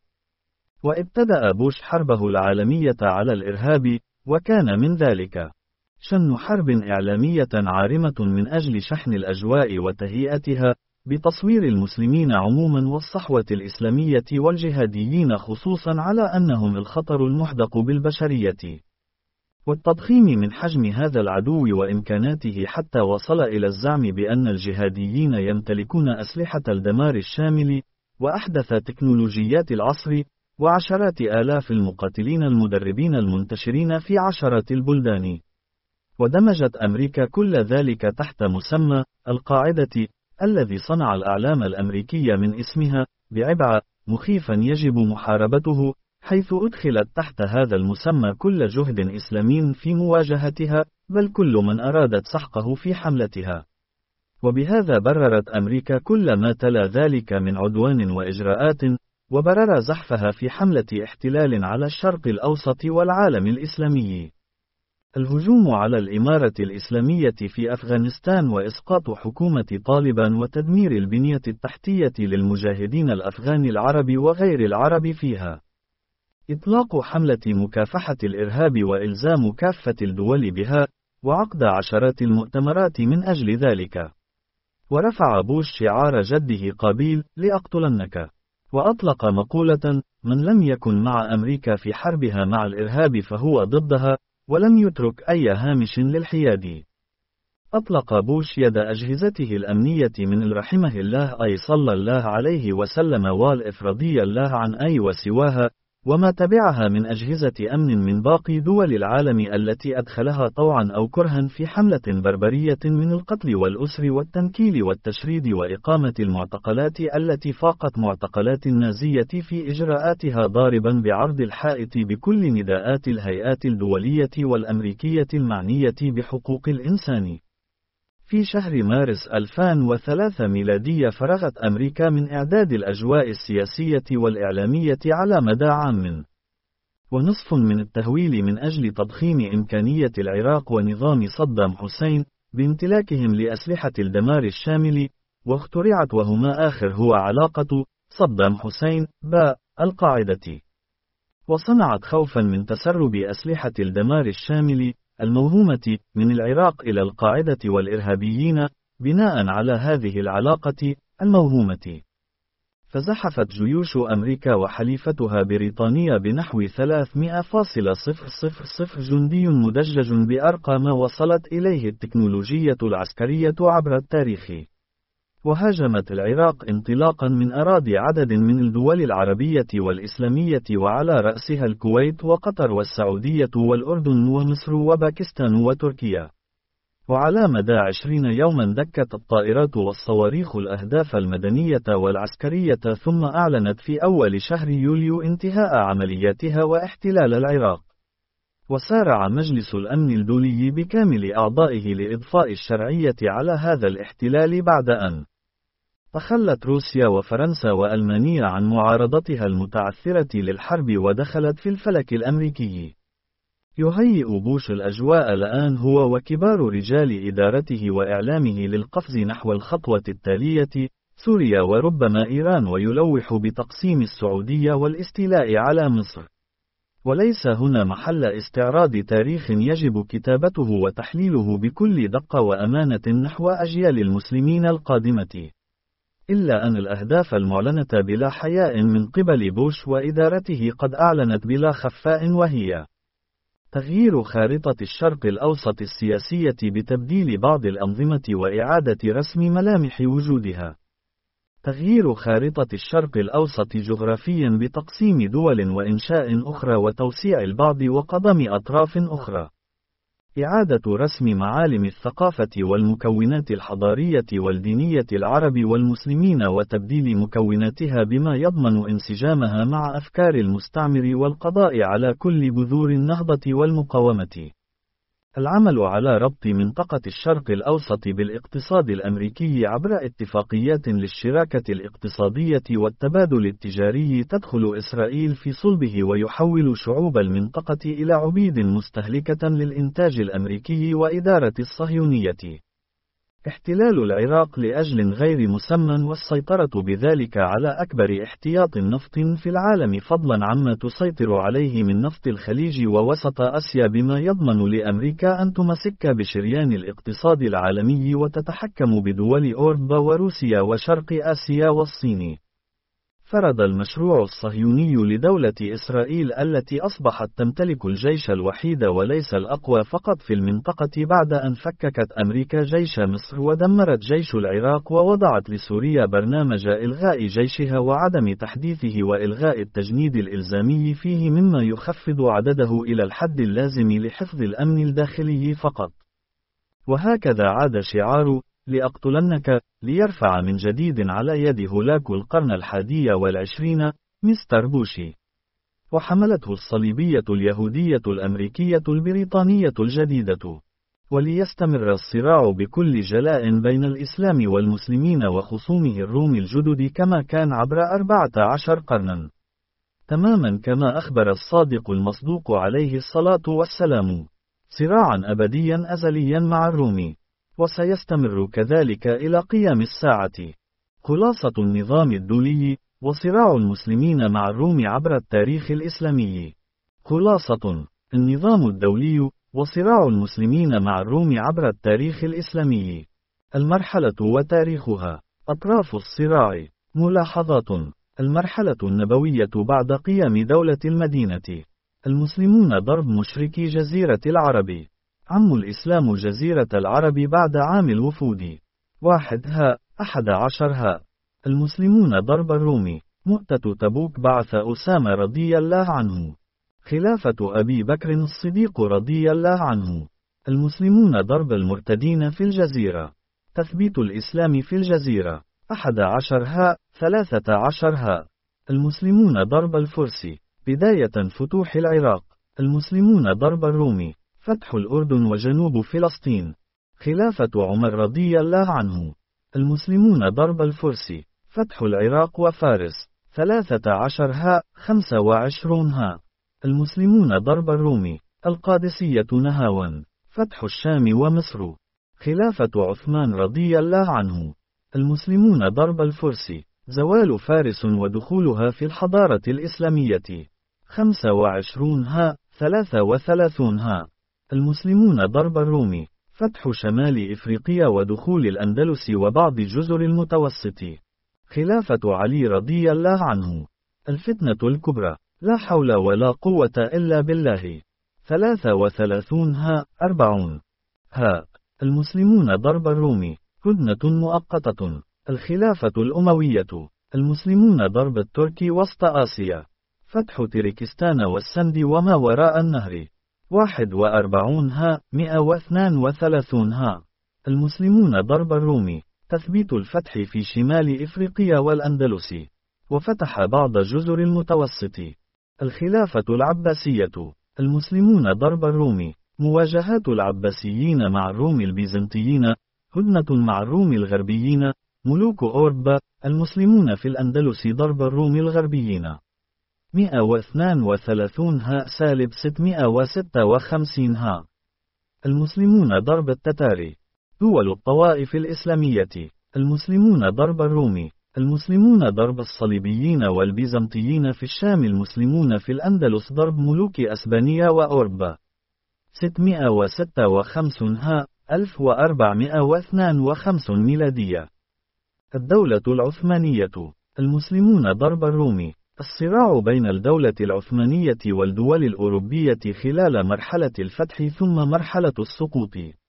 وابتدأ بوش حربه العالمية على الإرهاب، وكان من ذلك شن حرب إعلامية عارمة من أجل شحن الأجواء وتهيئتها، بتصوير المسلمين عموما والصحوة الإسلامية والجهاديين خصوصا على أنهم الخطر المحدق بالبشرية، والتضخيم من حجم هذا العدو وإمكاناته حتى وصل إلى الزعم بأن الجهاديين يمتلكون أسلحة الدمار الشامل وأحدث تكنولوجيات العصر، وعشرات آلاف المقاتلين المدربين المنتشرين في عشرات البلدان. ودمجت أمريكا كل ذلك تحت مسمى القاعدة، الذي صنع الأعلام الأمريكية من اسمها بعبع مخيفا يجب محاربته، حيث أدخلت تحت هذا المسمى كل جهد إسلامي في مواجهتها، بل كل من أرادت سحقه في حملتها. وبهذا بررت أمريكا كل ما تلا ذلك من عدوان وإجراءات، وبرر زحفها في حملة احتلال على الشرق الأوسط والعالم الإسلامي. الهجوم على الإمارة الإسلامية في أفغانستان وإسقاط حكومة طالبان وتدمير البنية التحتية للمجاهدين الأفغان العرب وغير العرب فيها. إطلاق حملة مكافحة الإرهاب وإلزام كافة الدول بها، وعقد عشرات المؤتمرات من أجل ذلك. ورفع بوش شعار جده قابيل لأقتلنك، وأطلق مقولة: من لم يكن مع أمريكا في حربها مع الإرهاب فهو ضدها، ولم يترك أي هامش للحياد. أطلق بوش يد أجهزته الأمنية من الرحمه الله أي صلى الله عليه وسلم والإفرادي الله عن أي وسواها، وما تبعها من أجهزة أمن من باقي دول العالم التي أدخلها طوعا أو كرها في حملة بربرية من القتل والأسر والتنكيل والتشريد وإقامة المعتقلات التي فاقت معتقلات النازية في إجراءاتها، ضاربا بعرض الحائط بكل نداءات الهيئات الدولية والأمريكية المعنية بحقوق الإنسان. في شهر مارس ألفين وثلاثة ميلادية فرغت أمريكا من إعداد الأجواء السياسية والإعلامية على مدى عام ونصف من التهويل من أجل تضخيم إمكانية العراق ونظام صدام حسين بامتلاكهم لأسلحة الدمار الشامل، واخترعت وهما آخر هو علاقة صدام حسين باء القاعدة، وصنعت خوفا من تسرب أسلحة الدمار الشامل الموهومة من العراق إلى القاعدة والإرهابيين بناء على هذه العلاقة الموهومة. فزحفت جيوش أمريكا وحليفتها بريطانيا بنحو ثلاثمائة فاصلة صفر صفر صفر جندي مدجج بأرقى ما وصلت إليه التكنولوجية العسكرية عبر التاريخ. وهاجمت العراق انطلاقا من أراضي عدد من الدول العربية والإسلامية، وعلى رأسها الكويت وقطر والسعودية والأردن ومصر وباكستان وتركيا. وعلى مدى عشرين يوما دكت الطائرات والصواريخ الأهداف المدنية والعسكرية، ثم أعلنت في أول شهر يوليو انتهاء عملياتها واحتلال العراق. وسارع مجلس الأمن الدولي بكامل أعضائه لإضفاء الشرعية على هذا الاحتلال بعد أن تخلت روسيا وفرنسا وألمانيا عن معارضتها المتعثرة للحرب ودخلت في الفلك الأمريكي. يهيئ بوش الأجواء الآن هو وكبار رجال إدارته وإعلامه للقفز نحو الخطوة التالية سوريا وربما إيران، ويلوح بتقسيم السعودية والاستيلاء على مصر. وليس هنا محل استعراض تاريخ يجب كتابته وتحليله بكل دقة وأمانة نحو أجيال المسلمين القادمة، إلا أن الأهداف المعلنة بلا حياء من قبل بوش وإدارته قد أعلنت بلا خفاء، وهي تغيير خارطة الشرق الأوسط السياسية بتبديل بعض الأنظمة وإعادة رسم ملامح وجودها، تغيير خارطة الشرق الأوسط جغرافيا بتقسيم دول وإنشاء أخرى وتوسيع البعض وقضم أطراف أخرى، إعادة رسم معالم الثقافة والمكونات الحضارية والدينية العرب والمسلمين وتبديل مكوناتها بما يضمن انسجامها مع أفكار المستعمر والقضاء على كل بذور النهضة والمقاومة. العمل على ربط منطقة الشرق الأوسط بالاقتصاد الأمريكي عبر اتفاقيات للشراكة الاقتصادية والتبادل التجاري تدخل إسرائيل في صلبه ويحول شعوب المنطقة إلى عبيد مستهلكة للإنتاج الأمريكي وإدارة الصهيونية. احتلال العراق لأجل غير مسمى والسيطرة بذلك على أكبر احتياط نفط في العالم فضلا عما تسيطر عليه من نفط الخليج ووسط آسيا بما يضمن لأمريكا أن تمسك بشريان الاقتصاد العالمي وتتحكم بدول أوروبا وروسيا وشرق آسيا والصين. فرض المشروع الصهيوني لدولة إسرائيل التي أصبحت تمتلك الجيش الوحيد وليس الأقوى فقط في المنطقة بعد أن فككت أمريكا جيش مصر ودمرت جيش العراق ووضعت لسوريا برنامج إلغاء جيشها وعدم تحديثه وإلغاء التجنيد الإلزامي فيه مما يخفض عدده إلى الحد اللازم لحفظ الأمن الداخلي فقط. وهكذا عاد شعار لأقتلنك ليرفع من جديد على يد هولاكو القرن الحادي والعشرين مستر بوشي. وحملته الصليبية اليهودية الأمريكية البريطانية الجديدة. وليستمر الصراع بكل جلاء بين الإسلام والمسلمين وخصومه الروم الجدد كما كان عبر أربعة عشر قرنا. تماما كما أخبر الصادق المصدوق عليه الصلاة والسلام. صراعا أبديا أزليا مع الروم. وسيستمر كذلك إلى قيام الساعة. خلاصة النظام الدولي وصراع المسلمين مع الروم عبر التاريخ الإسلامي. خلاصة النظام الدولي وصراع المسلمين مع الروم عبر التاريخ الإسلامي. المرحلة وتاريخها. أطراف الصراع. ملاحظات. المرحلة النبوية بعد قيام دولة المدينة. المسلمون ضرب مشركي جزيرة العرب. عم الإسلام جزيرة العرب بعد عام الوفود. واحد ها أحد عشر ها. المسلمون ضرب الروم. مؤتة تبوك بعث أسامة رضي الله عنه. خلافة أبي بكر الصديق رضي الله عنه. المسلمون ضرب المرتدين في الجزيرة. تثبيت الإسلام في الجزيرة. أحد عشر ها ثلاثة عشر ها. المسلمون ضرب الفرس. بداية فتوح العراق. المسلمون ضرب الروم. فتح الأردن وجنوب فلسطين. خلافة عمر رضي الله عنه. المسلمون ضرب الفرس. فتح العراق وفارس. ثلاثة عشر ها خمسة وعشرون ها. المسلمون ضرب الروم. القادسية نهاون. فتح الشام ومصر. خلافة عثمان رضي الله عنه. المسلمون ضرب الفرس. زوال فارس ودخولها في الحضارة الإسلامية. خمسة وعشرون ها ثلاثة وثلاثون ها. المسلمون ضرب الروم. فتح شمال إفريقيا ودخول الأندلس وبعض جزر المتوسط. خلافة علي رضي الله عنه. الفتنة الكبرى. لا حول ولا قوة إلا بالله. ثلاثة وثلاثون ها أربعون ها. المسلمون ضرب الروم. هدنة مؤقتة. الخلافة الأموية. المسلمون ضرب الترك وسط آسيا. فتح تركستان والسند وما وراء النهر. واحد وأربعون ها مئة واثنان وثلاثون ها. المسلمون ضرب الروم. تثبيت الفتح في شمال إفريقيا والأندلس. وفتح بعض جزر المتوسط. الخلافة العباسية. المسلمون ضرب الروم. مواجهات العباسيين مع الروم البيزنطيين. هدنة مع الروم الغربيين. ملوك أوروبا. المسلمون في الأندلس ضرب الروم الغربيين. مئة واثنان وثلاثون ها سالب ستمئة وستة وخمسين ها. المسلمون ضرب التتار. دول الطوائف الإسلامية. المسلمون ضرب الروم. المسلمون ضرب الصليبيين والبيزنطيين في الشام. المسلمون في الأندلس ضرب ملوك أسبانيا وأوروبا. ستمئة وستة وخمسين ها ألف وأربعمئة واثنين وخمسين ميلادية. الدولة العثمانية. المسلمون ضرب الروم. الصراع بين الدولة العثمانية والدول الأوروبية خلال مرحلة الفتح ثم مرحلة السقوط.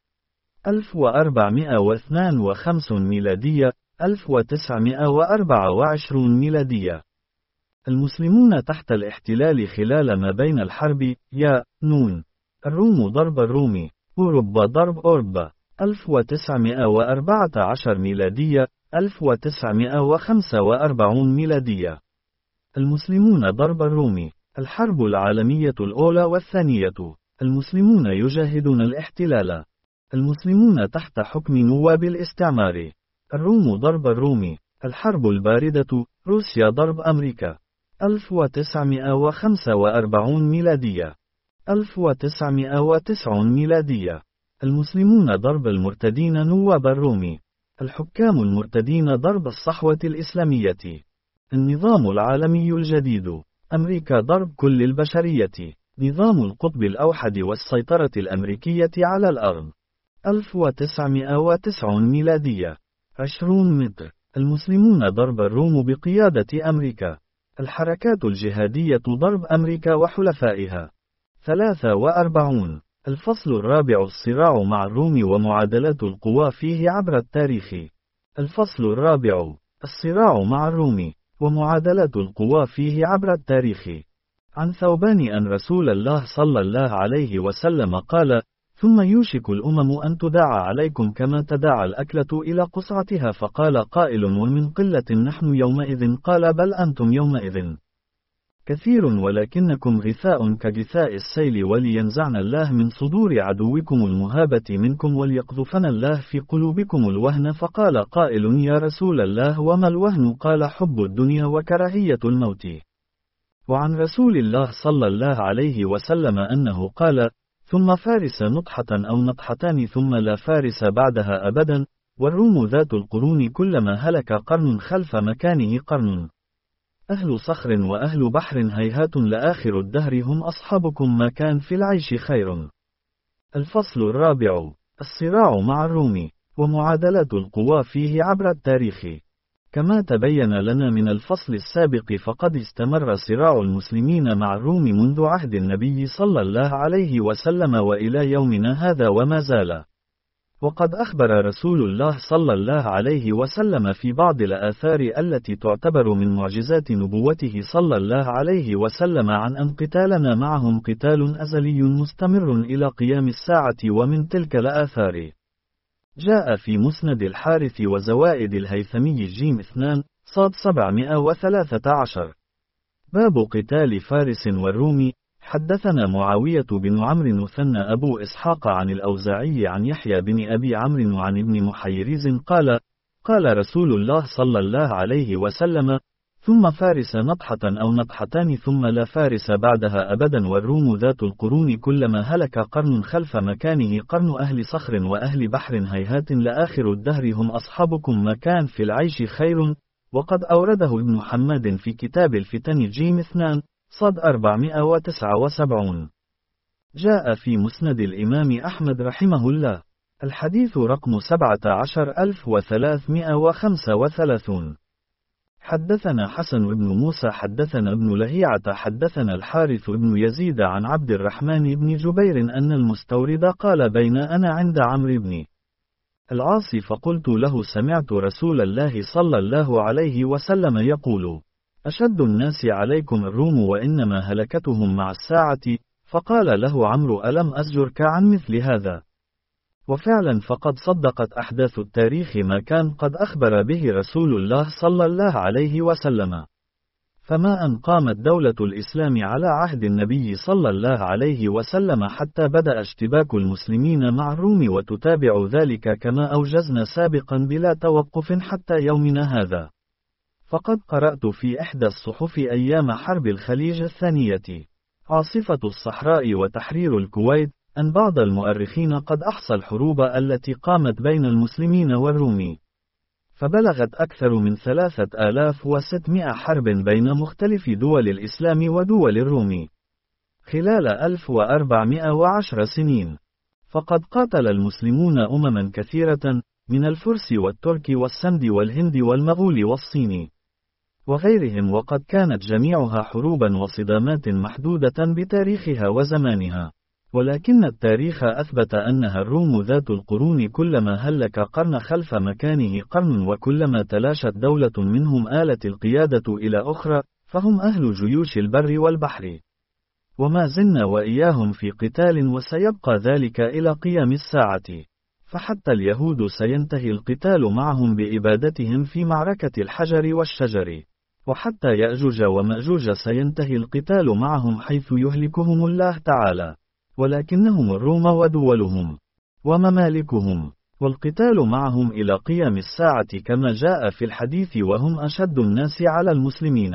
ألف وأربعمئة واثنين وخمسين ميلادية ألف وتسعمئة وأربعة وعشرين ميلادية. المسلمون تحت الاحتلال خلال ما بين الحرب يا نون. الروم ضرب الروم. أوروبا ضرب أوروبا. ألف وتسعمئة وأربعة عشر ميلادية ألف وتسعمئة وخمسة وأربعين ميلادية. المسلمون ضرب الروم. الحرب العالمية الأولى والثانية. المسلمون يجاهدون الاحتلال. المسلمون تحت حكم نواب الاستعمار. الروم ضرب الروم. الحرب الباردة، روسيا ضرب أمريكا. ألف وتسعمائة وخمسة وأربعين ميلادية. ألف وتسعمائة وتسعين ميلادية. المسلمون ضرب المرتدين نواب الروم. الحكام المرتدين ضرب الصحوة الإسلامية. النظام العالمي الجديد. أمريكا ضرب كل البشرية. نظام القطب الأوحد والسيطرة الأمريكية على الأرض. ألف وتسعمائة وتسعين ميلادية. عشرون متر. المسلمون ضرب الروم بقيادة أمريكا. الحركات الجهادية ضرب أمريكا وحلفائها. ثلاثة وأربعون. الفصل الرابع الصراع مع الروم ومعادلات القوى فيه عبر التاريخ. الفصل الرابع. الصراع مع الروم ومعادلات القوى فيه عبر التاريخ. عن ثوبان أن رسول الله صلى الله عليه وسلم قال: ثم يوشك الأمم أن تداعى عليكم كما تداعى الأكلة إلى قصعتها، فقال قائل: ومن قلة نحن يومئذ؟ قال: بل أنتم يومئذ كثير ولكنكم غثاء كغثاء السيل، ولينزعن الله من صدور عدوكم المهابة منكم وليقذفن الله في قلوبكم الوهن. فقال قائل: يا رسول الله وما الوهن؟ قال: حب الدنيا وكراهية الموت. وعن رسول الله صلى الله عليه وسلم أنه قال: ثم فارس نطحة أو نطحتان ثم لا فارس بعدها أبدا، والروم ذات القرون كلما هلك قرن خلف مكانه قرن. أهل صخر وأهل بحر هيهات لآخر الدهر هم أصحابكم ما كان في العيش خير. الفصل الرابع. الصراع مع الروم ومعادلات القوى فيه عبر التاريخ. كما تبين لنا من الفصل السابق، فقد استمر صراع المسلمين مع الروم منذ عهد النبي صلى الله عليه وسلم وإلى يومنا هذا وما زال. وقد أخبر رسول الله صلى الله عليه وسلم في بعض الآثار التي تعتبر من معجزات نبوته صلى الله عليه وسلم عن أن قتالنا معهم قتال أزلي مستمر إلى قيام الساعة. ومن تلك الآثار جاء في مسند الحارث وزوائد الهيثمي الجيم اثنان صاد سبعمائة وثلاثة عشر. باب قتال فارس والروم. حدثنا معاوية بن عمرو مثنى أبو إسحاق عن الأوزاعي عن يحيى بن أبي عمرو عن ابن محيريز قال: قال رسول الله صلى الله عليه وسلم: ثم فارس نطحة أو نطحتان ثم لا فارس بعدها أبدا، والروم ذات القرون كلما هلك قرن خلف مكانه قرن. أهل صخر وأهل بحر هيهات لآخر الدهر هم أصحابكم ما كان في العيش خير. وقد أورده ابن حماد في كتاب الفتن جيم اثنان صد أربعمائة وتسعة وسبعين. جاء في مسند الإمام أحمد رحمه الله الحديث رقم سبعة عشر ألف وثلاثمائة وخمسة وثلاثون. حدثنا حسن بن موسى حدثنا ابن لهيعة حدثنا الحارث بن يزيد عن عبد الرحمن بن جبير أن المستورد قال: بين أنا عند عمرو بن العاص فقلت له: سمعت رسول الله صلى الله عليه وسلم يقول: أشد الناس عليكم الروم وإنما هلكتهم مع الساعة. فقال له عمرو: ألم أزجرك عن مثل هذا؟ وفعلا فقد صدقت أحداث التاريخ ما كان قد أخبر به رسول الله صلى الله عليه وسلم. فما أن قامت دولة الإسلام على عهد النبي صلى الله عليه وسلم حتى بدأ اشتباك المسلمين مع الروم، وتتابع ذلك كما أوجزنا سابقا بلا توقف حتى يومنا هذا. فقد قرأت في إحدى الصحف أيام حرب الخليج الثانية عاصفة الصحراء وتحرير الكويت أن بعض المؤرخين قد أحصى الحروب التي قامت بين المسلمين والروم، فبلغت أكثر من ثلاثة آلاف وستمائة حرب بين مختلف دول الإسلام ودول الروم خلال ألف وأربعمائة وعشر سنين. فقد قاتل المسلمون أمما كثيرة من الفرس والترك والسند والهند والمغول والصين وغيرهم، وقد كانت جميعها حروبا وصدامات محدودة بتاريخها وزمانها. ولكن التاريخ أثبت أنها الروم ذات القرون كلما هلك قرن خلف مكانه قرن، وكلما تلاشت دولة منهم آلت القيادة إلى أخرى، فهم أهل جيوش البر والبحر، وما زلنا وإياهم في قتال، وسيبقى ذلك إلى قيام الساعة. فحتى اليهود سينتهي القتال معهم بإبادتهم في معركة الحجر والشجر، وحتى يأجوج ومأجوج سينتهي القتال معهم حيث يهلكهم الله تعالى. ولكنهم الروم ودولهم وممالكهم، والقتال معهم إلى قيام الساعة كما جاء في الحديث وهم أشد الناس على المسلمين.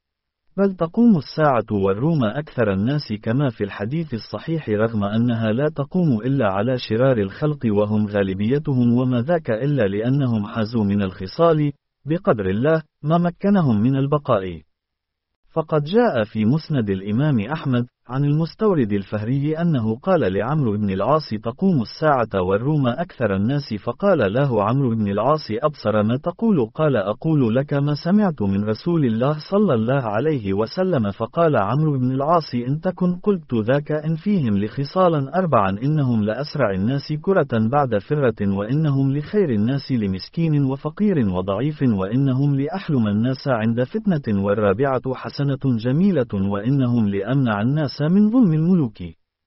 بل تقوم الساعة والروم أكثر الناس كما في الحديث الصحيح، رغم أنها لا تقوم إلا على شرار الخلق وهم غالبيتهم، وما ذاك إلا لأنهم حازوا من الخصال بقدر الله ما مكنهم من البقاء. فقد جاء في مسند الإمام أحمد عن المستورد الفهري أنه قال لعمرو بن العاص: تقوم الساعة والروم أكثر الناس. فقال له عمرو بن العاص: أبصر ما تقول؟ قال: أقول لك ما سمعت من رسول الله صلى الله عليه وسلم. فقال عمرو بن العاص: إن تكن قلت ذاك إن فيهم لخصالا أربعا: إنهم لأسرع الناس كرة بعد فرة، وإنهم لخير الناس لمسكين وفقير وضعيف، وإنهم لأحلم الناس عند فتنة، والرابعة حسنة جميلة، وإنهم لأمنع الناس من ظلم الملوك.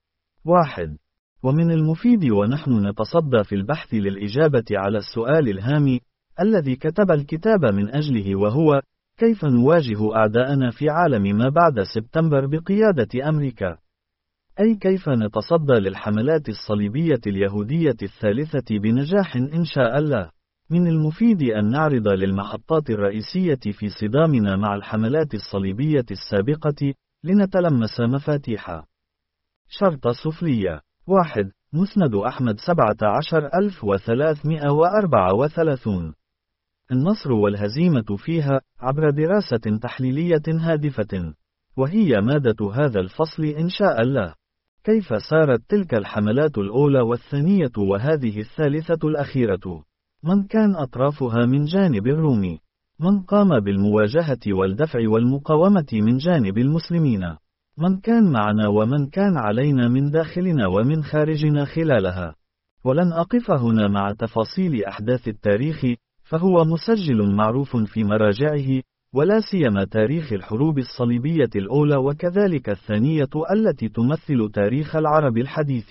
واحد. ومن المفيد ونحن نتصدى في البحث للإجابة على السؤال الهام الذي كتب الكتاب من أجله، وهو: كيف نواجه أعداءنا في عالم ما بعد سبتمبر بقيادة أمريكا؟ أي كيف نتصدى للحملات الصليبية اليهودية الثالثة بنجاح إن شاء الله؟ من المفيد أن نعرض للمحطات الرئيسية في صدامنا مع الحملات الصليبية السابقة لنتلمس مفاتيح. شرطة سفلية. واحد. مسند أحمد سبعة عشر ألف وثلاثمائة وأربعة وثلاثون. النصر والهزيمة فيها عبر دراسة تحليلية هادفة، وهي مادة هذا الفصل إن شاء الله. كيف سارت تلك الحملات الأولى والثانية وهذه الثالثة الأخيرة؟ من كان أطرافها من جانب الروم؟ من قام بالمواجهة والدفع والمقاومة من جانب المسلمين؟ من كان معنا ومن كان علينا من داخلنا ومن خارجنا خلالها؟ ولن أقف هنا مع تفاصيل أحداث التاريخ، فهو مسجل معروف في مراجعه، ولا سيما تاريخ الحروب الصليبية الأولى وكذلك الثانية التي تمثل تاريخ العرب الحديث،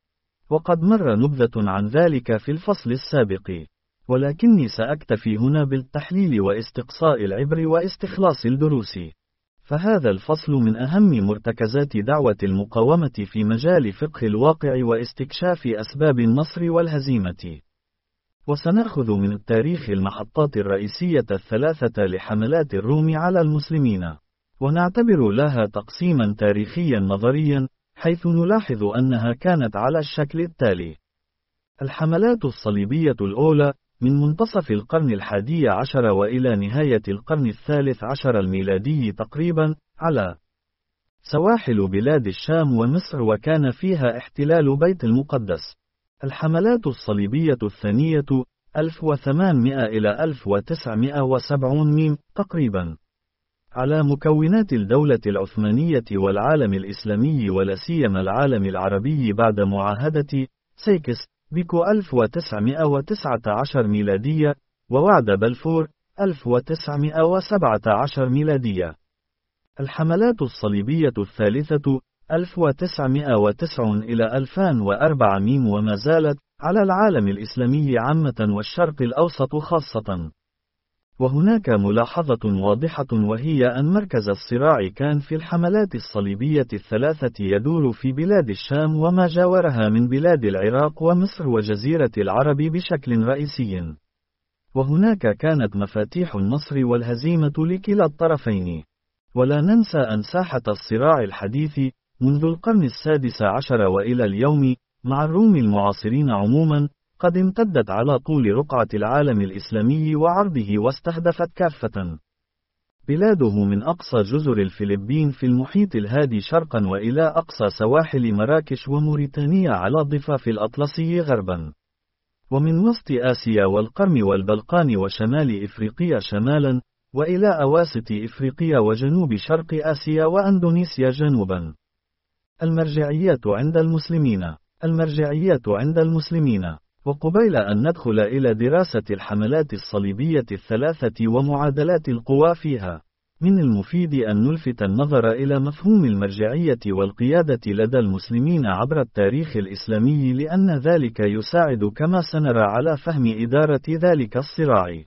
وقد مر نبذة عن ذلك في الفصل السابق، ولكني سأكتفي هنا بالتحليل واستقصاء العبر واستخلاص الدروس. فهذا الفصل من أهم مرتكزات دعوة المقاومة في مجال فقه الواقع واستكشاف أسباب النصر والهزيمة. وسنأخذ من التاريخ المحطات الرئيسية الثلاثة لحملات الروم على المسلمين، ونعتبر لها تقسيما تاريخيا نظريا، حيث نلاحظ أنها كانت على الشكل التالي: الحملات الصليبية الأولى من منتصف القرن الحادي عشر وإلى نهاية القرن الثالث عشر الميلادي تقريبا، على سواحل بلاد الشام ومصر، وكان فيها احتلال بيت المقدس. الحملات الصليبية الثانية ألف وثمانمائة إلى ألف وتسعمائة وسبعين ميم تقريبا، على مكونات الدولة العثمانية والعالم الإسلامي، ولا سيما العالم العربي بعد معاهدة سيكس بيكو ألف وتسعمائة وتسعة عشر ميلادية، ووعد بلفور ألف وتسعمائة وسبعة عشر ميلادية. الحملات الصليبية الثالثة ألف وتسعمائة وتسعة إلى ألفين وأربعة ميم، وما زالت على العالم الإسلامي عامة والشرق الأوسط خاصة. وهناك ملاحظة واضحة، وهي أن مركز الصراع كان في الحملات الصليبية الثلاثة يدور في بلاد الشام وما جاورها من بلاد العراق ومصر وجزيرة العرب بشكل رئيسي. وهناك كانت مفاتيح النصر والهزيمة لكلا الطرفين. ولا ننسى أن ساحة الصراع الحديث منذ القرن السادس عشر وإلى اليوم مع الروم المعاصرين عموما قد امتدت على طول رقعة العالم الإسلامي وعرضه، واستهدفت كافة بلاده من أقصى جزر الفلبين في المحيط الهادي شرقا وإلى أقصى سواحل مراكش وموريتانيا على الضفاف الأطلسي غربا، ومن وسط آسيا والقرم والبلقان وشمال إفريقيا شمالا، وإلى أواسط إفريقيا وجنوب شرق آسيا وأندونيسيا جنوبا. المرجعيات عند المسلمين. المرجعيات عند المسلمين. وقبيل أن ندخل إلى دراسة الحملات الصليبية الثلاثة ومعادلات القوى فيها، من المفيد أن نلفت النظر إلى مفهوم المرجعية والقيادة لدى المسلمين عبر التاريخ الإسلامي، لأن ذلك يساعد كما سنرى على فهم إدارة ذلك الصراع.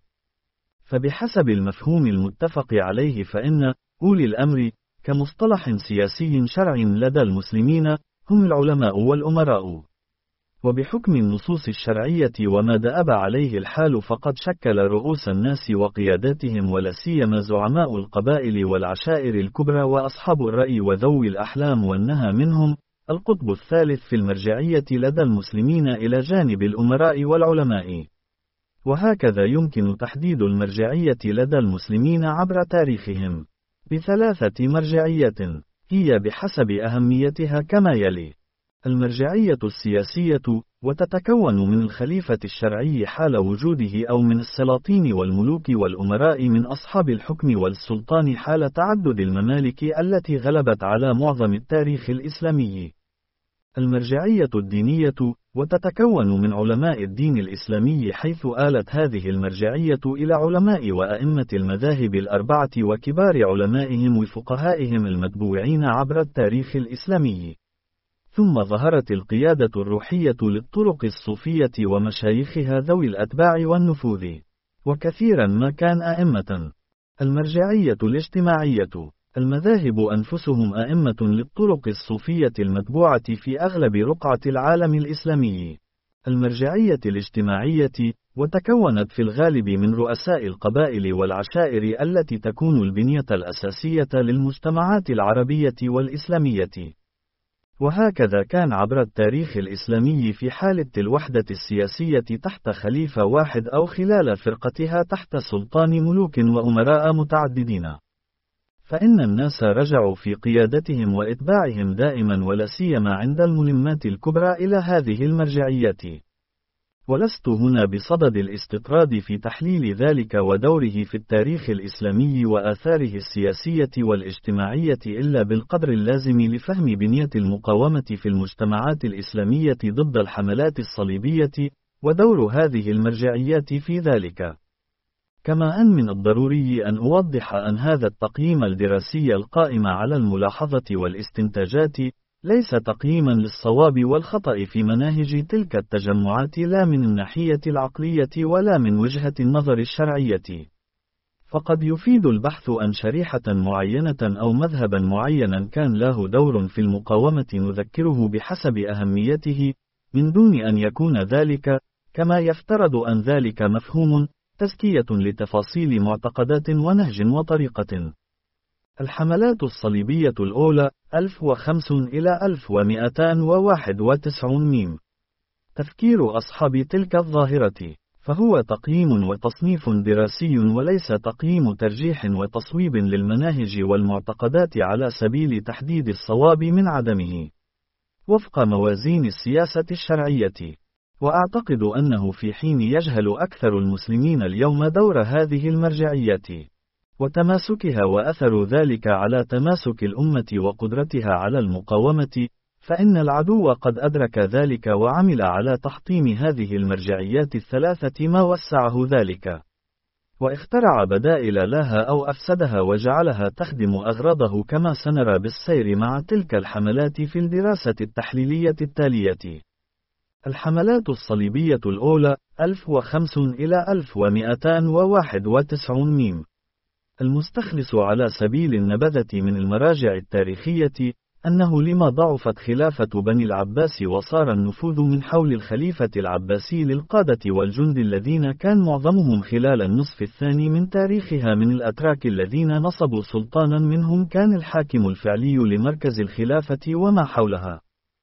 فبحسب المفهوم المتفق عليه، فإن أولي الأمر كمصطلح سياسي شرعي لدى المسلمين هم العلماء والأمراء. وبحكم النصوص الشرعية وما دأب عليه الحال فقد شكل رؤوس الناس وقياداتهم ولا سيما زعماء القبائل والعشائر الكبرى وأصحاب الرأي وذوي الأحلام والنهى منهم القطب الثالث في المرجعية لدى المسلمين إلى جانب الأمراء والعلماء. وهكذا يمكن تحديد المرجعية لدى المسلمين عبر تاريخهم بثلاثة مرجعيات هي بحسب أهميتها كما يلي: المرجعية السياسية، وتتكون من الخليفة الشرعي حال وجوده أو من السلاطين والملوك والأمراء من أصحاب الحكم والسلطان حال تعدد الممالك التي غلبت على معظم التاريخ الإسلامي. المرجعية الدينية، وتتكون من علماء الدين الإسلامي حيث آلت هذه المرجعية إلى علماء وأئمة المذاهب الأربعة وكبار علمائهم وفقهائهم المتبوعين عبر التاريخ الإسلامي. ثم ظهرت القيادة الروحية للطرق الصوفية ومشايخها ذوي الأتباع والنفوذ، وكثيرا ما كان أئمة. المرجعية الاجتماعية، المذاهب أنفسهم أئمة للطرق الصوفية المتبوعة في أغلب رقعة العالم الإسلامي. المرجعية الاجتماعية، وتكونت في الغالب من رؤساء القبائل والعشائر التي تكون البنية الأساسية للمجتمعات العربية والإسلامية. وهكذا كان عبر التاريخ الإسلامي في حالة الوحدة السياسية تحت خليفة واحد أو خلال فرقتها تحت سلطان ملوك وأمراء متعددين، فإن الناس رجعوا في قيادتهم وإتباعهم دائما ولا سيما عند الملمات الكبرى إلى هذه المرجعيات. ولست هنا بصدد الاستطراد في تحليل ذلك ودوره في التاريخ الإسلامي وآثاره السياسية والاجتماعية إلا بالقدر اللازم لفهم بنية المقاومة في المجتمعات الإسلامية ضد الحملات الصليبية، ودور هذه المرجعيات في ذلك. كما أن من الضروري أن أوضح أن هذا التقييم الدراسي القائم على الملاحظة والاستنتاجات ليس تقييما للصواب والخطأ في مناهج تلك التجمعات لا من الناحية العقلية ولا من وجهة النظر الشرعية. فقد يفيد البحث عن شريحة معينة أو مذهبا معينا كان له دور في المقاومة نذكره بحسب أهميته، من دون أن يكون ذلك، كما يفترض أن ذلك مفهوم، تزكية لتفاصيل معتقدات ونهج وطريقة. الحملات الصليبية الأولى ألف وخمسون إلى ألف ومئتان وواحد وتسعين ميم. تفكير أصحاب تلك الظاهرة، فهو تقييم وتصنيف دراسي وليس تقييم ترجيح وتصويب للمناهج والمعتقدات على سبيل تحديد الصواب من عدمه، وفق موازين السياسة الشرعية. وأعتقد أنه في حين يجهل أكثر المسلمين اليوم دور هذه المرجعيات وتماسكها وأثر ذلك على تماسك الأمة وقدرتها على المقاومة، فإن العدو قد أدرك ذلك وعمل على تحطيم هذه المرجعيات الثلاثة ما وسعه ذلك، واخترع بدائل لها أو أفسدها وجعلها تخدم أغراضه كما سنرى بالسير مع تلك الحملات في الدراسة التحليلية التالية. الحملات الصليبية الأولى ألف وخمسون إلى ألف ومئتان وواحد وتسعين ميم. المستخلص على سبيل النبذة من المراجع التاريخية أنه لما ضعفت خلافة بني العباس وصار النفوذ من حول الخليفة العباسي للقادة والجند الذين كان معظمهم خلال النصف الثاني من تاريخها من الأتراك الذين نصبوا سلطانا منهم كان الحاكم الفعلي لمركز الخلافة وما حولها،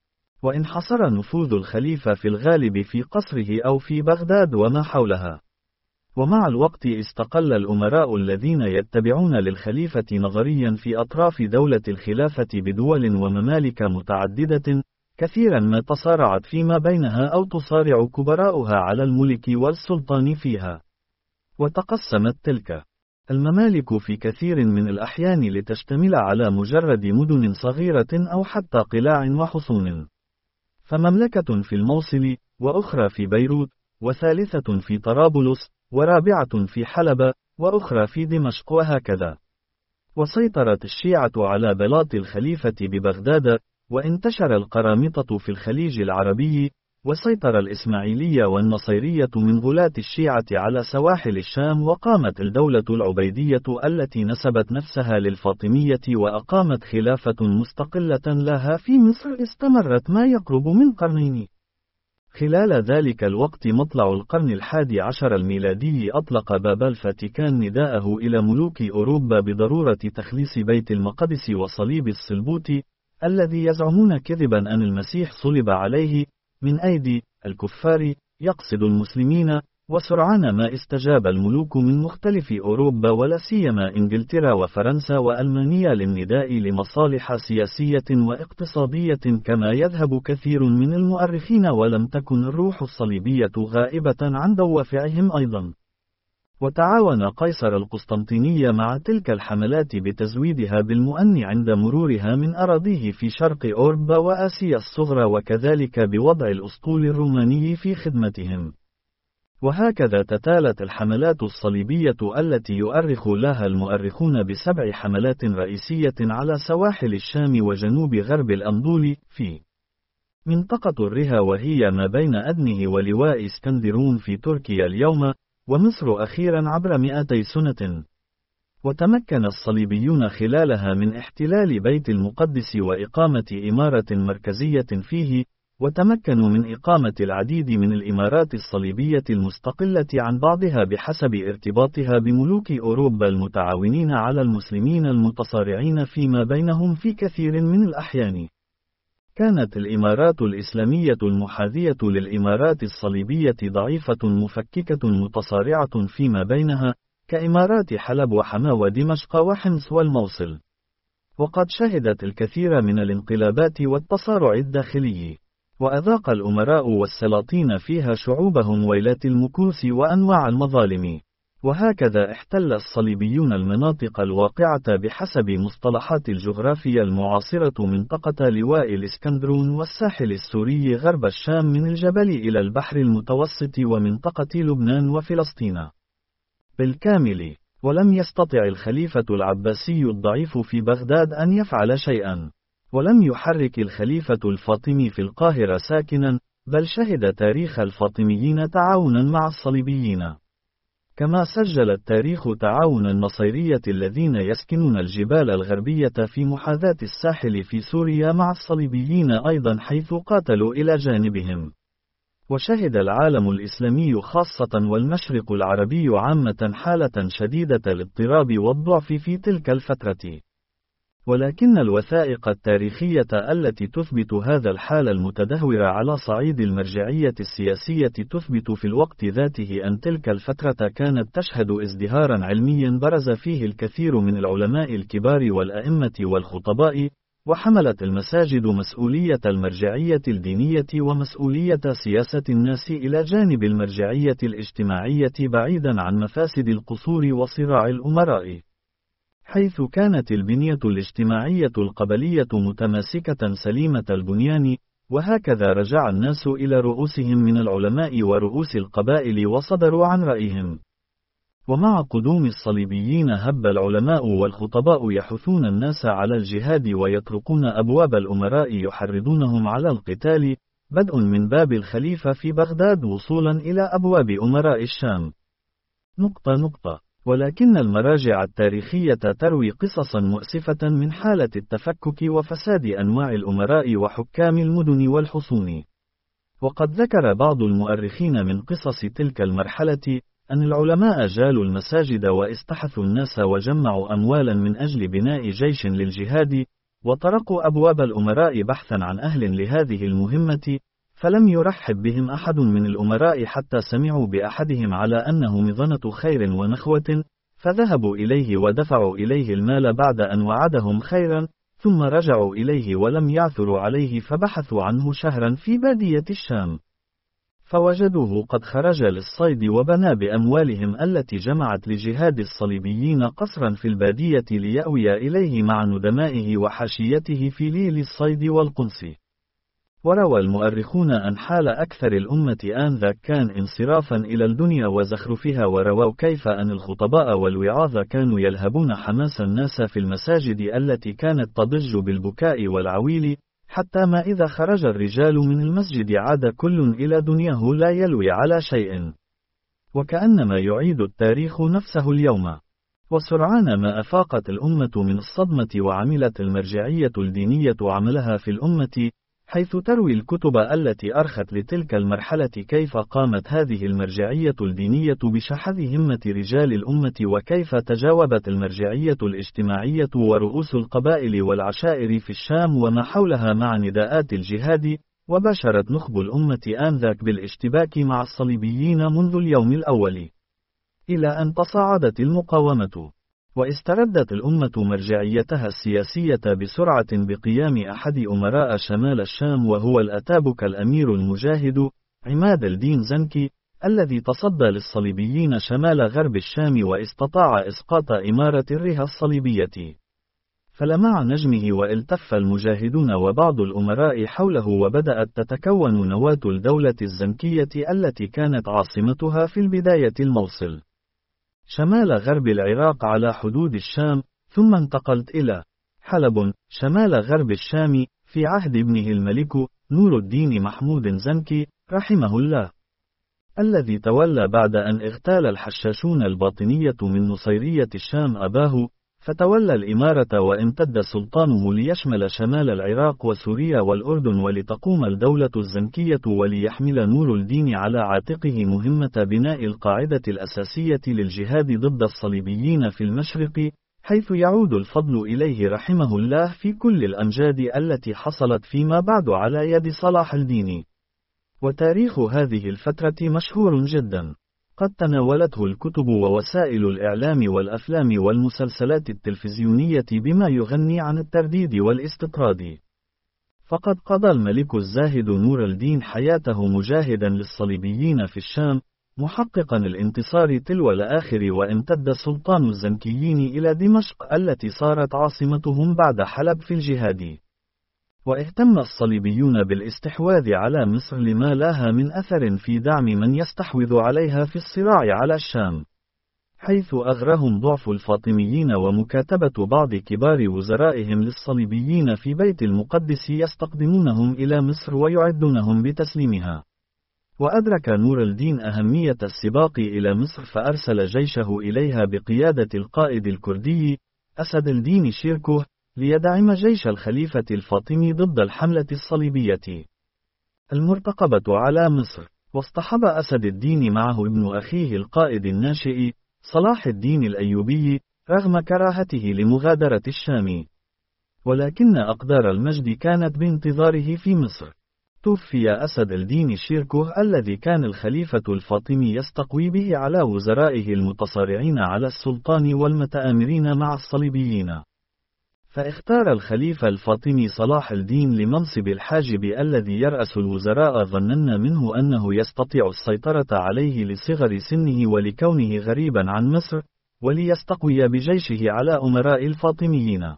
وانحصر نفوذ الخليفة في الغالب في قصره أو في بغداد وما حولها. ومع الوقت استقل الأمراء الذين يتبعون للخليفة نظريا في أطراف دولة الخلافة بدول وممالك متعددة، كثيرا ما تصارعت فيما بينها أو تصارع كبراؤها على الملك والسلطان فيها. وتقسمت تلك الممالك في كثير من الأحيان لتشتمل على مجرد مدن صغيرة أو حتى قلاع وحصون، فمملكة في الموصل، وأخرى في بيروت، وثالثة في طرابلس، ورابعة في حلب، وأخرى في دمشق، وهكذا. وسيطرت الشيعة على بلاط الخليفة ببغداد، وانتشر القرامطة في الخليج العربي، وسيطر الإسماعيلية والنصيرية من غلاة الشيعة على سواحل الشام، وقامت الدولة العبيدية التي نسبت نفسها للفاطمية وأقامت خلافة مستقلة لها في مصر استمرت ما يقرب من قرنين. خلال ذلك الوقت مطلع القرن الحادي عشر الميلادي أطلق بابا الفاتيكان نداءه إلى ملوك أوروبا بضرورة تخليص بيت المقدس وصليب الصلبوت الذي يزعمون كذبا أن المسيح صلب عليه من أيدي الكفار، يقصد المسلمين. وسرعان ما استجاب الملوك من مختلف أوروبا ولا سيما إنجلترا وفرنسا وألمانيا للنداء لمصالح سياسية واقتصادية كما يذهب كثير من المؤرخين، ولم تكن الروح الصليبية غائبة عن دوافعهم أيضا. وتعاون قيصر القسطنطينية مع تلك الحملات بتزويدها بالمؤن عند مرورها من أراضيه في شرق أوروبا وآسيا الصغرى، وكذلك بوضع الأسطول الروماني في خدمتهم. وهكذا تتالت الحملات الصليبية التي يؤرخ لها المؤرخون بسبع حملات رئيسية على سواحل الشام وجنوب غرب الأناضول في منطقة الرها، وهي ما بين أدنه ولواء اسكندرون في تركيا اليوم، ومصر أخيرا عبر مئتي سنة. وتمكن الصليبيون خلالها من احتلال بيت المقدس وإقامة إمارة مركزية فيه، وتمكنوا من إقامة العديد من الإمارات الصليبية المستقلة عن بعضها بحسب ارتباطها بملوك أوروبا المتعاونين على المسلمين المتصارعين فيما بينهم في كثير من الأحيان. كانت الإمارات الإسلامية المحاذية للإمارات الصليبية ضعيفة مفككة متصارعة فيما بينها، كإمارات حلب وحما ودمشق وحمص والموصل. وقد شهدت الكثير من الانقلابات والتصارع الداخلي، وأذاق الأمراء والسلاطين فيها شعوبهم ويلات المكوس وأنواع المظالم. وهكذا احتل الصليبيون المناطق الواقعة بحسب مصطلحات الجغرافيا المعاصرة منطقة لواء الإسكندرون والساحل السوري غرب الشام من الجبل إلى البحر المتوسط ومنطقة لبنان وفلسطين بالكامل. ولم يستطع الخليفة العباسي الضعيف في بغداد أن يفعل شيئا، ولم يحرك الخليفة الفاطمي في القاهرة ساكنا، بل شهد تاريخ الفاطميين تعاونا مع الصليبيين، كما سجل التاريخ تعاون النصيرية الذين يسكنون الجبال الغربية في محاذاة الساحل في سوريا مع الصليبيين أيضا، حيث قاتلوا إلى جانبهم. وشهد العالم الإسلامي خاصة والمشرق العربي عامة حالة شديدة الاضطراب والضعف في تلك الفترة. ولكن الوثائق التاريخية التي تثبت هذا الحال المتدهور على صعيد المرجعية السياسية تثبت في الوقت ذاته أن تلك الفترة كانت تشهد ازدهارا علميا برز فيه الكثير من العلماء الكبار والأئمة والخطباء، وحملت المساجد مسؤولية المرجعية الدينية ومسؤولية سياسة الناس إلى جانب المرجعية الاجتماعية بعيدا عن مفاسد القصور وصراع الأمراء، حيث كانت البنية الاجتماعية القبلية متماسكة سليمة البنيان. وهكذا رجع الناس إلى رؤوسهم من العلماء ورؤوس القبائل وصدروا عن رأيهم. ومع قدوم الصليبيين هب العلماء والخطباء يحثون الناس على الجهاد ويطرقون أبواب الأمراء يحرضونهم على القتال، بدء من باب الخليفة في بغداد وصولا إلى أبواب أمراء الشام. نقطة نقطة. ولكن المراجع التاريخية تروي قصصا مؤسفة من حالة التفكك وفساد أنواع الأمراء وحكام المدن والحصون. وقد ذكر بعض المؤرخين من قصص تلك المرحلة أن العلماء جالوا المساجد واستحثوا الناس وجمعوا أموالا من أجل بناء جيش للجهاد، وطرقوا أبواب الأمراء بحثا عن أهل لهذه المهمة، فلم يرحب بهم أحد من الأمراء حتى سمعوا بأحدهم على أنه مظنة خير ونخوة، فذهبوا إليه ودفعوا إليه المال بعد أن وعدهم خيرا، ثم رجعوا إليه ولم يعثروا عليه، فبحثوا عنه شهرا في بادية الشام، فوجدوه قد خرج للصيد وبنى بأموالهم التي جمعت لجهاد الصليبيين قصرا في البادية ليأوي إليه مع ندمائه وحاشيته في ليل الصيد والقنص. وروى المؤرخون أن حال أكثر الأمة آنذاك كان انصرافا إلى الدنيا وزخرفها، ورووا كيف أن الخطباء والوعاظ كانوا يلهبون حماس الناس في المساجد التي كانت تضج بالبكاء والعويل، حتى ما إذا خرج الرجال من المسجد عاد كل إلى دنياه لا يلوي على شيء. وكأنما يعيد التاريخ نفسه اليوم. وسرعان ما أفاقت الأمة من الصدمة وعملت المرجعية الدينية عملها في الأمة، حيث تروي الكتب التي أرخت لتلك المرحلة كيف قامت هذه المرجعية الدينية بشحذ همة رجال الأمة، وكيف تجاوبت المرجعية الاجتماعية ورؤوس القبائل والعشائر في الشام وما حولها مع نداءات الجهاد، وبشرت نخب الأمة آنذاك بالاشتباك مع الصليبيين منذ اليوم الأول، إلى أن تصاعدت المقاومة، واستردت الأمة مرجعيتها السياسية بسرعة بقيام أحد أمراء شمال الشام، وهو الأتابك الأمير المجاهد عماد الدين زنكي، الذي تصدى للصليبيين شمال غرب الشام واستطاع إسقاط إمارة الرها الصليبية. فلمع نجمه والتف المجاهدون وبعض الأمراء حوله، وبدأت تتكون نواة الدولة الزنكية التي كانت عاصمتها في البداية الموصل شمال غرب العراق على حدود الشام، ثم انتقلت إلى حلب شمال غرب الشام في عهد ابنه الملك نور الدين محمود زنكي رحمه الله، الذي تولى بعد أن اغتال الحشاشون الباطنية من نصيرية الشام أباه، فتولى الإمارة وامتد سلطانه ليشمل شمال العراق وسوريا والأردن، ولتقوم الدولة الزنكية وليحمل نور الدين على عاتقه مهمة بناء القاعدة الأساسية للجهاد ضد الصليبيين في المشرق، حيث يعود الفضل إليه رحمه الله في كل الأمجاد التي حصلت فيما بعد على يد صلاح الدين. وتاريخ هذه الفترة مشهور جدا، قد تناولته الكتب ووسائل الإعلام والأفلام والمسلسلات التلفزيونية بما يغني عن الترديد والاستطراد. فقد قضى الملك الزاهد نور الدين حياته مجاهدا للصليبيين في الشام، محققا الانتصار تلو الآخر، وامتد سلطان الزنكيين إلى دمشق التي صارت عاصمتهم بعد حلب في الجهاد. واهتم الصليبيون بالاستحواذ على مصر لما لها من أثر في دعم من يستحوذ عليها في الصراع على الشام، حيث أغرهم ضعف الفاطميين ومكاتبة بعض كبار وزرائهم للصليبيين في بيت المقدس يستقدمونهم إلى مصر ويعدونهم بتسليمها. وأدرك نور الدين أهمية السباق إلى مصر، فأرسل جيشه إليها بقيادة القائد الكردي أسد الدين شيركوه ليدعم جيش الخليفة الفاطمي ضد الحملة الصليبية المرتقبة على مصر. واصطحب أسد الدين معه ابن أخيه القائد الناشئ صلاح الدين الأيوبي رغم كراهته لمغادرة الشام، ولكن أقدار المجد كانت بانتظاره في مصر. توفي أسد الدين شيركوه الذي كان الخليفة الفاطمي يستقوي به على وزرائه المتصارعين على السلطان والمتآمرين مع الصليبيين، فاختار الخليفة الفاطمي صلاح الدين لمنصب الحاجب الذي يرأس الوزراء، ظننا منه أنه يستطيع السيطرة عليه لصغر سنه ولكونه غريبا عن مصر، وليستقوي بجيشه على أمراء الفاطميين.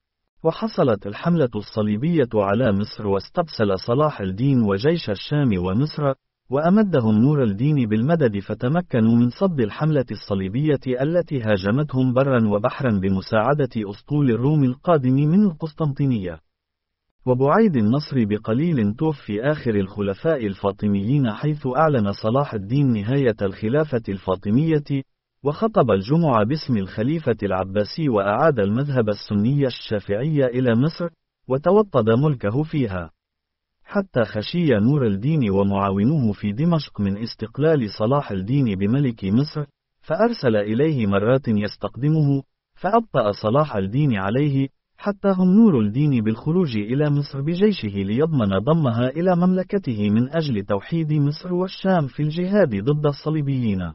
وحصلت الحملة الصليبية على مصر، واستبسل صلاح الدين وجيش الشام ومصر، وأمدهم نور الدين بالمدد، فتمكنوا من صد الحملة الصليبية التي هاجمتهم برا وبحرا بمساعدة أسطول الروم القادم من القسطنطينية. وبعيد النصر بقليل توفي آخر الخلفاء الفاطميين، حيث أعلن صلاح الدين نهاية الخلافة الفاطمية، وخطب الجمعة باسم الخليفة العباسي، وأعاد المذهب السني الشافعي إلى مصر، وتوطد ملكه فيها، حتى خشي نور الدين ومعاونوه في دمشق من استقلال صلاح الدين بملك مصر، فأرسل إليه مرات يستقدمه، فأبطأ صلاح الدين عليه، حتى هم نور الدين بالخروج إلى مصر بجيشه ليضمن ضمها إلى مملكته من أجل توحيد مصر والشام في الجهاد ضد الصليبيين.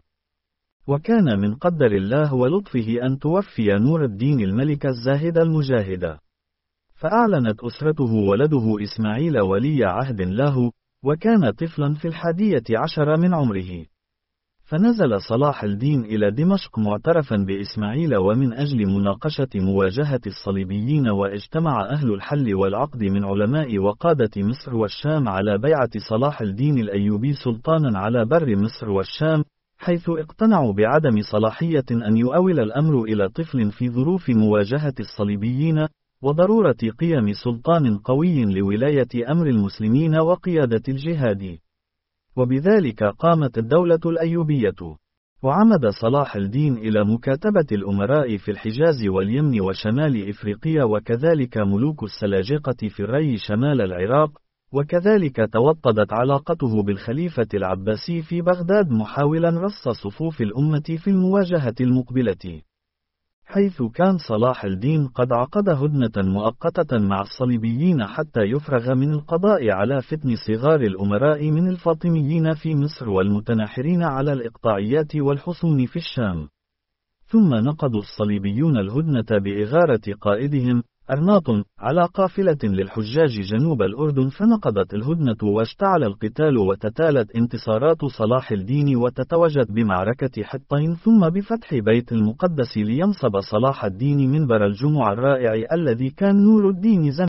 وكان من قدر الله ولطفه أن توفي نور الدين الملك الزاهد المجاهد، فأعلنت أسرته ولده إسماعيل ولي عهد له، وكان طفلا في الحادية عشر من عمره. فنزل صلاح الدين إلى دمشق معترفا بإسماعيل ومن أجل مناقشة مواجهة الصليبيين، واجتمع أهل الحل والعقد من علماء وقادة مصر والشام على بيعة صلاح الدين الأيوبي سلطانا على بر مصر والشام، حيث اقتنعوا بعدم صلاحية أن يؤول الأمر إلى طفل في ظروف مواجهة الصليبيين، وضرورة قيام سلطان قوي لولاية أمر المسلمين وقيادة الجهاد. وبذلك قامت الدولة الأيوبية. وعمد صلاح الدين إلى مكاتبة الأمراء في الحجاز واليمن وشمال إفريقيا، وكذلك ملوك السلاجقة في الري شمال العراق، وكذلك توطدت علاقته بالخليفة العباسي في بغداد محاولا رص صفوف الأمة في المواجهة المقبلة، حيث كان صلاح الدين قد عقد هدنة مؤقتة مع الصليبيين حتى يفرغ من القضاء على فتن صغار الأمراء من الفاطميين في مصر والمتناحرين على الإقطاعيات والحصون في الشام. ثم نقضوا الصليبيون الهدنة بإغارة قائدهم أرناط على قافلة للحجاج جنوب الأردن، فنقضت الهدنة واشتعل القتال، وتتالت انتصارات صلاح الدين وتتوجت بمعركة حطين ثم بفتح بيت المقدس لينصب صلاح الدين منبر الجمعة الرائع الذي كان نور الدين زمان.